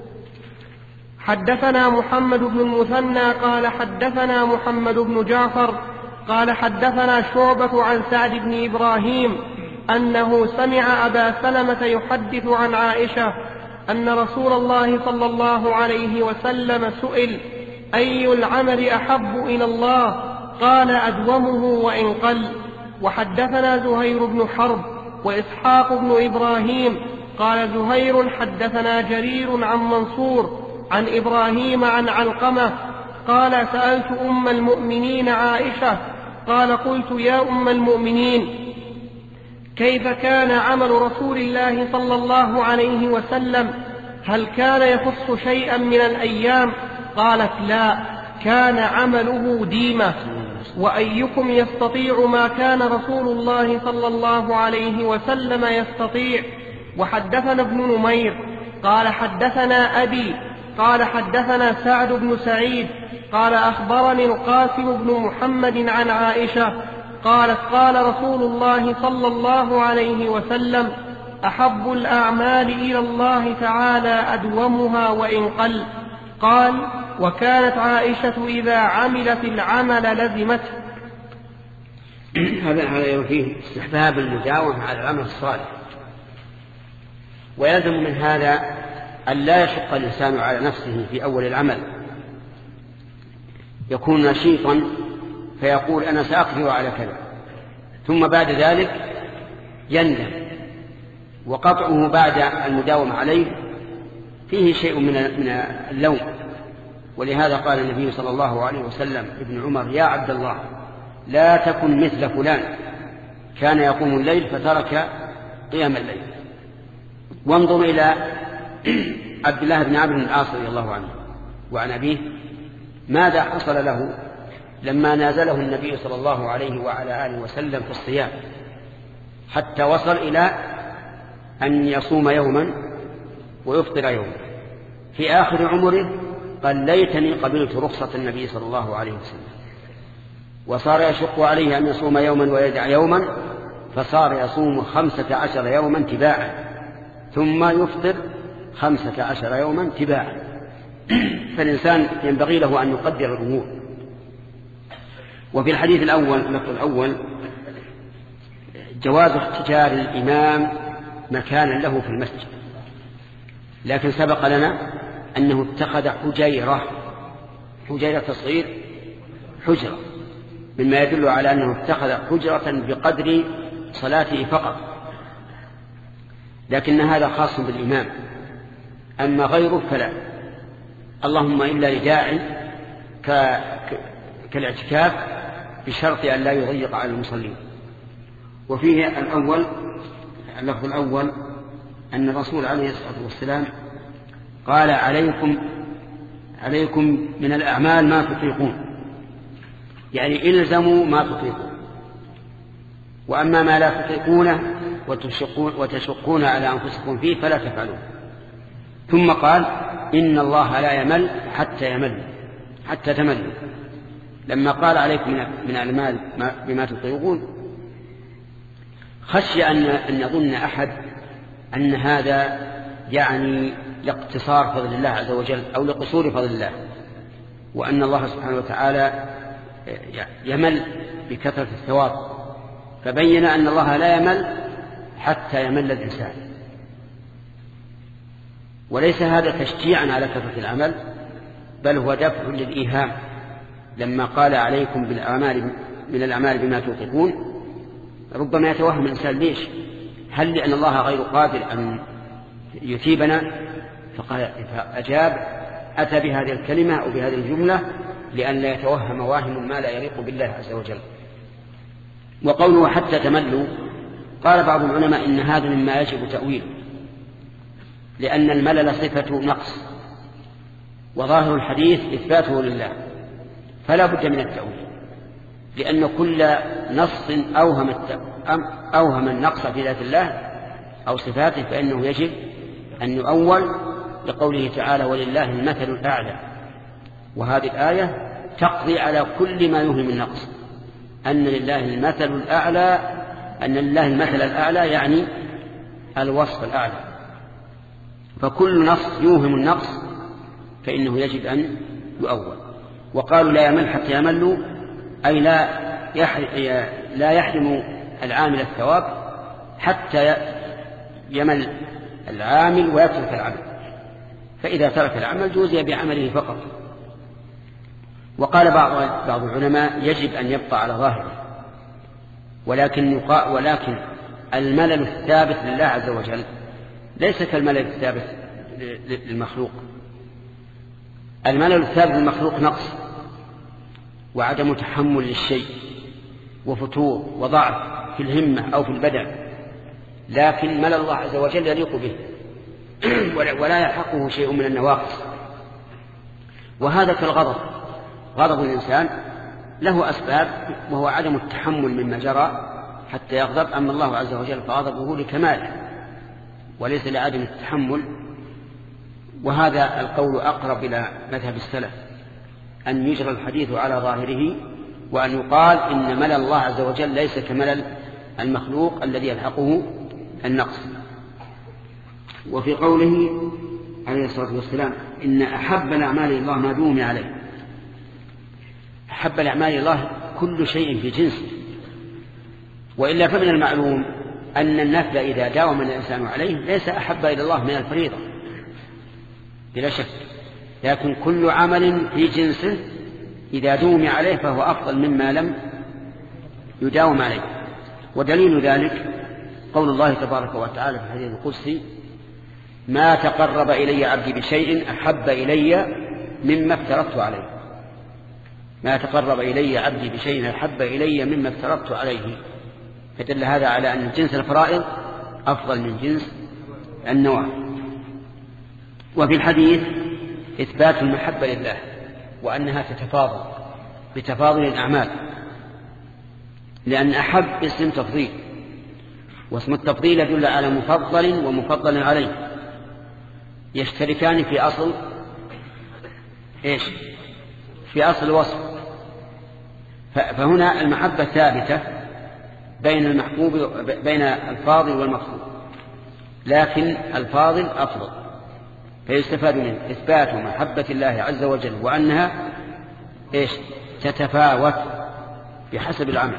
حدثنا محمد بن المثنى قال حدثنا محمد بن جعفر قال حدثنا شعبة عن سعد بن إبراهيم أنه سمع أبا سلمة يحدث عن عائشة أن رسول الله صلى الله عليه وسلم سئل أي العمل أحب إلى الله؟ قال أدومه وإن قل. وحدثنا زهير بن حرب وإسحاق بن إبراهيم قال زهير حدثنا جرير عن منصور عن إبراهيم عن علقمة قال سألت أم المؤمنين عائشة قال قلت يا أم المؤمنين كيف كان عمل رسول الله صلى الله عليه وسلم؟ هل كان يخص شيئا من الأيام؟ قالت لا، كان عمله ديمة. وأيكم يستطيع ما كان رسول الله صلى الله عليه وسلم يستطيع؟ وحدثنا ابن نمير قال حدثنا أبي قال حدثنا سعد بن سعيد قال أخبرني القاسم بن محمد عن عائشة قالت قال رسول الله صلى الله عليه وسلم أحب الأعمال إلى الله تعالى أدومها وإن قل. قال وكانت عائشة إذا عملت العمل لزمته. هذا فيه استحباب المداومة على العمل الصالح، ويلزم من هذا أن لا يشق الإنسان على نفسه في أول العمل، يكون نشيطا فيقول أنا سأقدر على كذا، ثم بعد ذلك يندم، وقطعه بعد المداومة عليه فيه شيء من اللوم. ولهذا قال النبي صلى الله عليه وسلم ابن عمر يا عبد الله لا تكن مثل فلان كان يقوم الليل فترك قيام الليل. وانظر إلى عبد الله بن عمرو بن العاص رضي الله عنه وعن أبيه ماذا حصل له لما نازله النبي صلى الله عليه وعلى آله وسلم في الصيام، حتى وصل إلى أن يصوم يوما ويفطر يوما. في آخر عمره قال ليتني قبلت رخصة النبي صلى الله عليه وسلم، وصار يشق عليه أن يصوم يوما ويدع يوما، فصار يصوم 15 يوما تباعا ثم يفطر 15 يوما تباعا. فالإنسان ينبغي له أن يقدر الأمور. وفي الحديث الأول جواز اختيار الإمام مكانا له في المسجد، لكن سبق لنا أنه اتخذ حجيرة تصغير حجرة، مما يدل على أنه اتخذ حجرة بقدر صلاته فقط، لكن هذا خاص بالإمام، أما غيره فلا، اللهم إلا لداعي كالاعتكاف بشرط أن لا يضيق على المصلين. وفيه اللفظ الأول أن الرسول عليه الصلاة والسلام قال عليكم من الأعمال ما تطيقون، يعني إلزموا ما تطيقون، وأما ما لا تطيقونه وتشقون على أنفسكم فيه فلا تفعلون. ثم قال إن الله لا يمل حتى تملوا. لما قال عليكم من الأعمال بما تطيقون خشي أن يظن أحد أن هذا يعني لاقتصار فضل الله عز وجل أو لقصور فضل الله، وأن الله سبحانه وتعالى يمل بكثرة الثواب، فبين أن الله لا يمل حتى يمل الإنسان. وليس هذا تشجيعا على كثرة العمل، بل هو دفع للإيهام. لما قال عليكم من الأعمال بما تطيقون، ربما يتوهم الإنسان ليش هل لأن الله غير قادر أن يثيبنا؟ فأجاب أتى بهذه الكلمة أو بهذه الجملة لأن لا يتوهم واهم ما لا يليق بالله عز وجل. وقوله حتى تملوا، قال بعض العلماء إن هذا مما يجب تأويله، لأن الملل صفة نقص، وظاهر الحديث إثباته لله، فلا بد من التأويل، لأن كل نص أوهم النقص في ذات الله أو صفاته فإنه يجب أن يؤول، لقوله تعالى ولله المثل الأعلى. وهذه الآية تقضي على كل ما يوهم النقص، أن لله المثل الأعلى، أن لله المثل الأعلى يعني الوصف الأعلى، فكل نص يوهم النقص فإنه يجب أن يؤول. وقالوا لا يمل حتى يملوا، أي لا يحرم العامل الثواب حتى يمل العامل ويترك العمل، فإذا ترك العمل جوزي بعمله فقط. وقال بعض العلماء يجب أن يبقى على ظاهره، ولكن الملل الثابت لله عز وجل ليس كالملل الثابت للمخلوق. الملل الثابت للمخلوق نقص وعدم تحمل للشيء وفتور وضعف في الهمة أو في البدن، لكن ملل الله عز وجل يليق به ولا يلحقه شيء من النواقص. وهذا كالغضب، غضب الإنسان له أسباب وهو عدم التحمل مما جرى حتى يغضب، أما الله عز وجل فغضبه لكماله وليس لعدم التحمل. وهذا القول أقرب إلى مذهب السلف، أن يجرى الحديث على ظاهره، وأن يقال إن ملل الله عز وجل ليس كملل المخلوق الذي يلحقه النقص. وفي قوله عليه الصلاة والسلام إن أحب الأعمال إلى الله ما دوم عليه، أحب الأعمال إلى الله كل شيء في جنسه، وإلا فمن المعلوم أن النفل إذا داوم الإنسان عليه ليس أحب إلى الله من الفريضة بلا شك، لكن كل عمل في جنسه إذا دوم عليه فهو أفضل مما لم يداوم عليه. ودليل ذلك قول الله تبارك وتعالى في الحديث القدسي ما تقرب إلي عبدي بشيء أحب إلي مما افترضت عليه، ما تقرب إلي عبدي بشيء أحب إلي مما افترضت عليه، فدل هذا على أن جنس الفرائض أفضل من جنس النوافل. وفي الحديث إثبات المحبة لله وأنها تتفاضل بتفاضل الأعمال، لأن أحب اسم تفضيل، واسم التفضيل يدل على مفضل ومفضل عليه، يشتركان في أصل إيش؟ في أصل الوصف. فهنا المحبة ثابتة بين المحبوب بين الفاضل والمفضول، لكن الفاضل أفضل، فيستفاد منه إثبات محبة الله عز وجل وأنها إيش؟ تتفاوت بحسب العمل.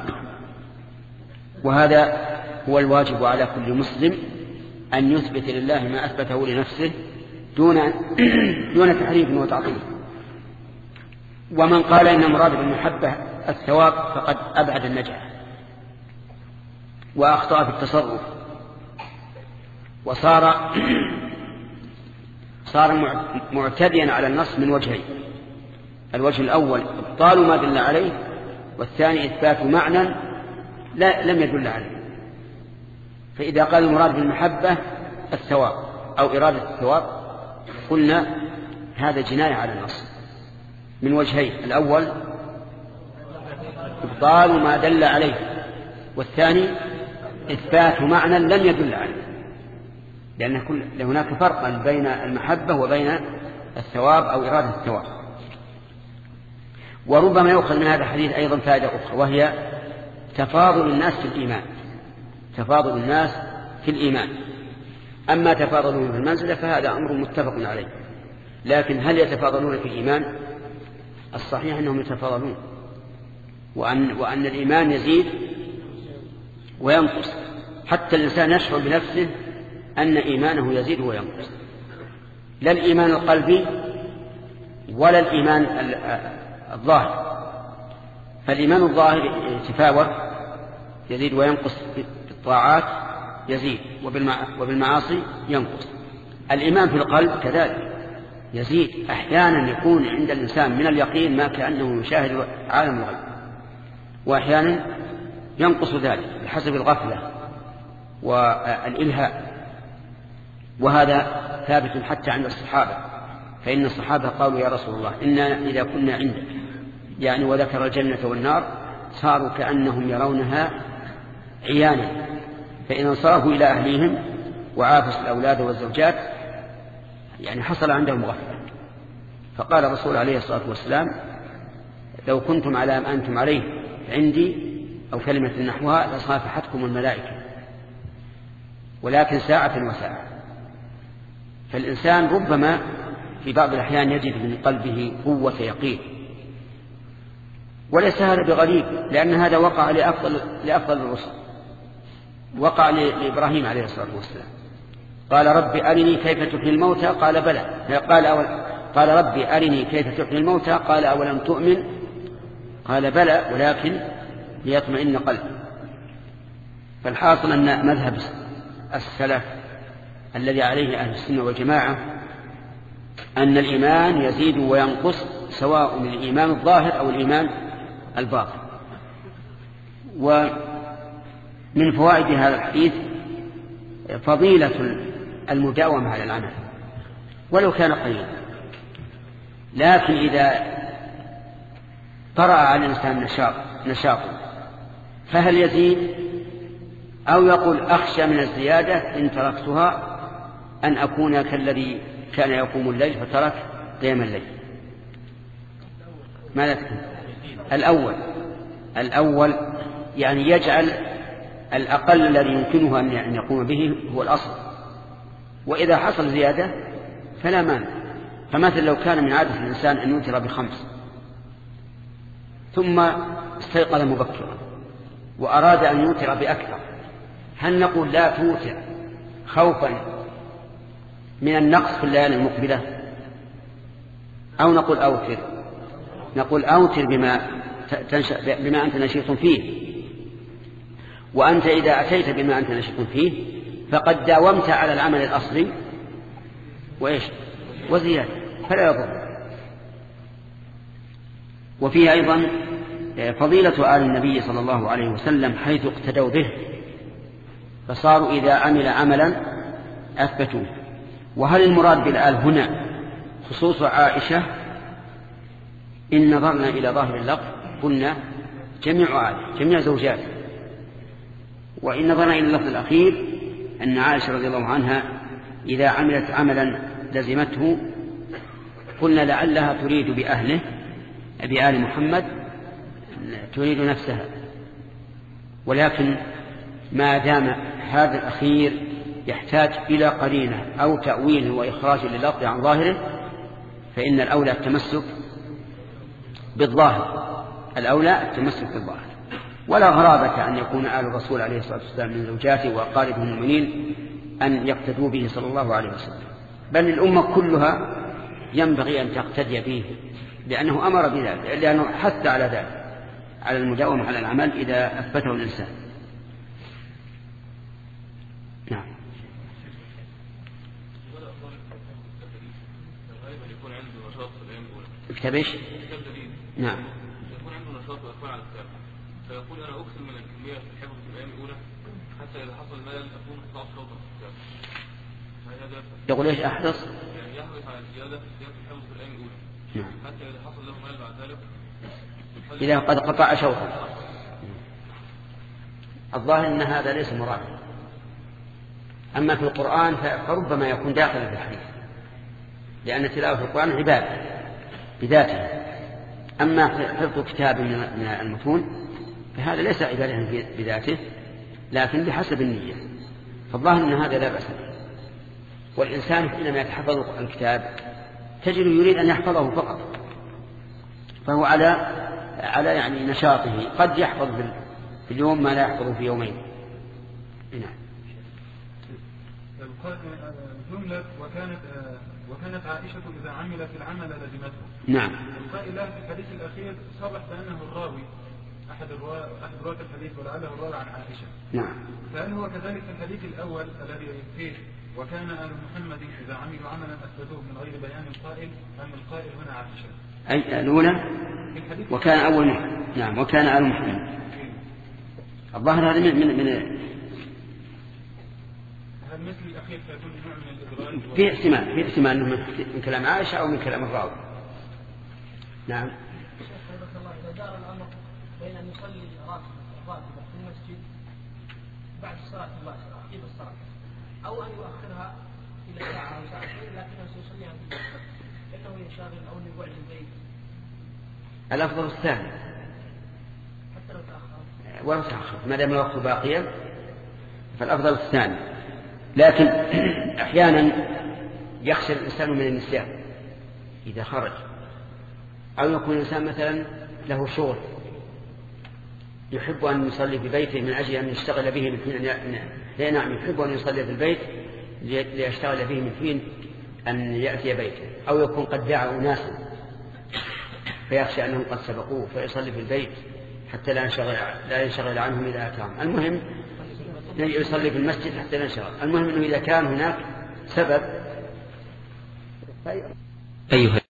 وهذا هو الواجب على كل مسلم أن يثبت لله ما أثبته لنفسه دون تحريف وتعطيل. ومن قال إن مراد بالمحبة الثواب فقد أبعد النجاح وأخطأ في التصرف، وصار معتديا على النص من وجهين: الوجه الأول إبطال ما دل عليه، والثاني إثبات معنى لم يدل عليه. فإذا قال المراد بالمحبة الثواب أو إرادة الثواب قلنا هذا جناية على النص من وجهين: الأول إبطال ما دل عليه، والثاني إثبات معنى لم يدل عليه، لأن هناك فرقا بين المحبة وبين الثواب أو إرادة الثواب. وربما يؤخذ من هذا الحديث أيضا فائدة أخرى، وهي تفاضل الناس في الإيمان، تفاضل الناس في الإيمان. أما تفاضلون في المنزلة فهذا أمر متفق عليه، لكن هل يتفاضلون في الإيمان؟ الصحيح أنهم يتفاضلون، وأن الإيمان يزيد وينقص، حتى الإنسان يشعر بنفسه أن إيمانه يزيد وينقص، لا الإيمان القلبي ولا الإيمان الظاهر. فالإيمان الظاهر يتفاوت يزيد وينقص بالطاعات، يزيد وبالمعاصي ينقص. الإيمان في القلب كذلك يزيد، أحيانا يكون عند الإنسان من اليقين ما كأنه يشاهد عالم الغيب، وأحيانا ينقص ذلك بحسب الغفلة والإلهاء، وهذا ثابت حتى عند الصحابة، فإن الصحابة قالوا يا رسول الله إنا إذا كنا عندك يعني وذكر الجنة والنار صاروا كأنهم يرونها عيانا، فإن انصرفوا إلى أهليهم وعافوا الأولاد والزوجات يعني حصل عندهم غفلة. فقال الرسول عليه الصلاة والسلام لو كنتم على ما أنتم عليه عندي أو كلمة نحوها لصافحتكم الملائكة، ولكن ساعة وساعة. فالإنسان ربما في بعض الأحيان يجد من قلبه قوة يقين، وليس هذا بغريب، لأن هذا وقع لأفضل الرسل، وقع لإبراهيم عليه الصلاة والسلام، قال رب أرني كيف تحيي الموتى قال بلى، قال رب أرني كيف تحيي الموتى قال أولم تؤمن قال بلى ولكن ليطمئن قلبي. فالحاصل أن مذهب السلف الذي عليه أهل السنة والجماعة أن الإيمان يزيد وينقص سواء من الإيمان الظاهر أو الإيمان الباطن. ومن فوائد هذا الحديث فضيلة المداومة على العمل ولو كان قليلا، لكن إذا طرأ على الإنسان نشاط فهل يزيد أو يقول أخشى من الزيادة إن تركتها أن أكون كالذي كان يقوم الليل فترك قيام الليل؟ ماذا تكون؟ الأول يعني يجعل الأقل الذي يمكنه أن يقوم به هو الأصل، وإذا حصل زيادة فلا مانع. فمثلا لو كان من عادة الإنسان أن يوتر ب5 ثم استيقظ مبكرا وأراد أن يوتر بأكثر، هل نقول لا توتر خوفا من النقص في الليالي المقبلة أو نقول أوتر؟ نقول أوتر بما أنت نشيط فيه، وأنت إذا أتيت بما أنت نشيط فيه فقد داومت على العمل الأصلي وإيش وزيادة فلا يضر. وفيه أيضا فضيلة آل النبي صلى الله عليه وسلم حيث اقتدوا به فصاروا إذا عمل عملا أثبتوه. وهل المراد بالآل هنا خصوص عائشة؟ إن نظرنا إلى ظاهر اللفظ قلنا جميع آل جميع زوجات، وإن نظرنا إلى اللفظ الأخير أن عائشة رضي الله عنها إذا عملت عملا لزمته قلنا لعلها تريد بأهله بآل محمد تريد نفسها، ولكن ما دام هذا الأخير يحتاج إلى قرينة أو تأويل وإخراج لللفظ عن ظاهره فإن الأولى التمسك بالظاهر، ولا غرابة أن يكون آل الرسول عليه الصلاة والسلام من زوجاته وأقاربه المؤمنين أن يقتدوا به صلى الله عليه وسلم، بل الأمة كلها ينبغي أن تقتدي به لأنه أمر بذلك، لأنه حث على ذلك على المداومة على العمل إذا أثبته الإنسان. نعم. اكتب ايش؟ نعم. يكون عنده نشاط ويقوى على الكتاب فيقول أنا أكثر من الكمية في الحفظ في الأيام الأولى حتى إذا حصل ملل أكون أطلع شوطا في الكتاب. يقول ايش أحرص؟ يعني يحرص على الزيادة في الحفظ في الأيام الأولى. نعم. حتى إذا حصل له ملل بعد ذلك إذا قد قطع شوطا. الظاهر أن هذا ليس مرادا. أما في القرآن فربما يكون داخلا في الحديث، لأن تلاوة القرآن عبادة بذاته، أما حفظ كتاب من المتون فهذا ليس عبادة بذاته لكن بحسب النية، فالظاهر أن هذا لا بأس به. والإنسان حينما يتحفظ الكتاب تجد يريد أن يحفظه فقط، فهو على يعني نشاطه، قد يحفظ في اليوم ما لا يحفظه في يومين. نعم. الجملة وكانت عائشة إذا عملت العمل لزمته. نعم. القائلة في الحديث الأخير صرح بأنه الراوي أحد رواة الحديث ولعله الراوي عن عائشة. نعم. فهل هو كذلك في الحديث الأول الذي فيه وكان آل محمد إذا عملوا عملا أثبتوه من غير بيان القائل، أم القائل هنا عائشة؟ أي الأولى وكان أول محمد. نعم وكان آل محمد. الظاهر هذا من هل مثل الأخير فيكون نوع من الإدراج؟ في احتمال أنه من كلام عائشة أو من كلام الراوي. نعم. إذا دار الأمر بين أن يصلي راتبة في المسجد بعد الصلاة المباشرة عقب الصلاة، أو أن يؤخرها إلى ساعة أو ساعتين لكنه سيصليها في البيت، إنه ينشغل أو يقعد البيت. الأفضل الثاني حتى لو تأخر ولا تأخر ما دام الوقت باقيا فالأفضل الثاني. لكن أحيانا يخشى الإنسان من النسيان إذا خرج، أو يكون الإنسان مثلا له شغل يحب أن يصلي في بيته من أجل أن يشتغل به من حين نعم يحب أن يصلي في البيت ليشتغل به من حين أن يأتي بيته، أو يكون قد دعا أناسا فيخشى أنهم قد سبقوه فيصلي في البيت حتى لا ينشغل عنهم إذا أتاهم. المهم يصلي في المسجد حتى لا ينشغل. المهم أنه إذا كان هناك سبب. أيها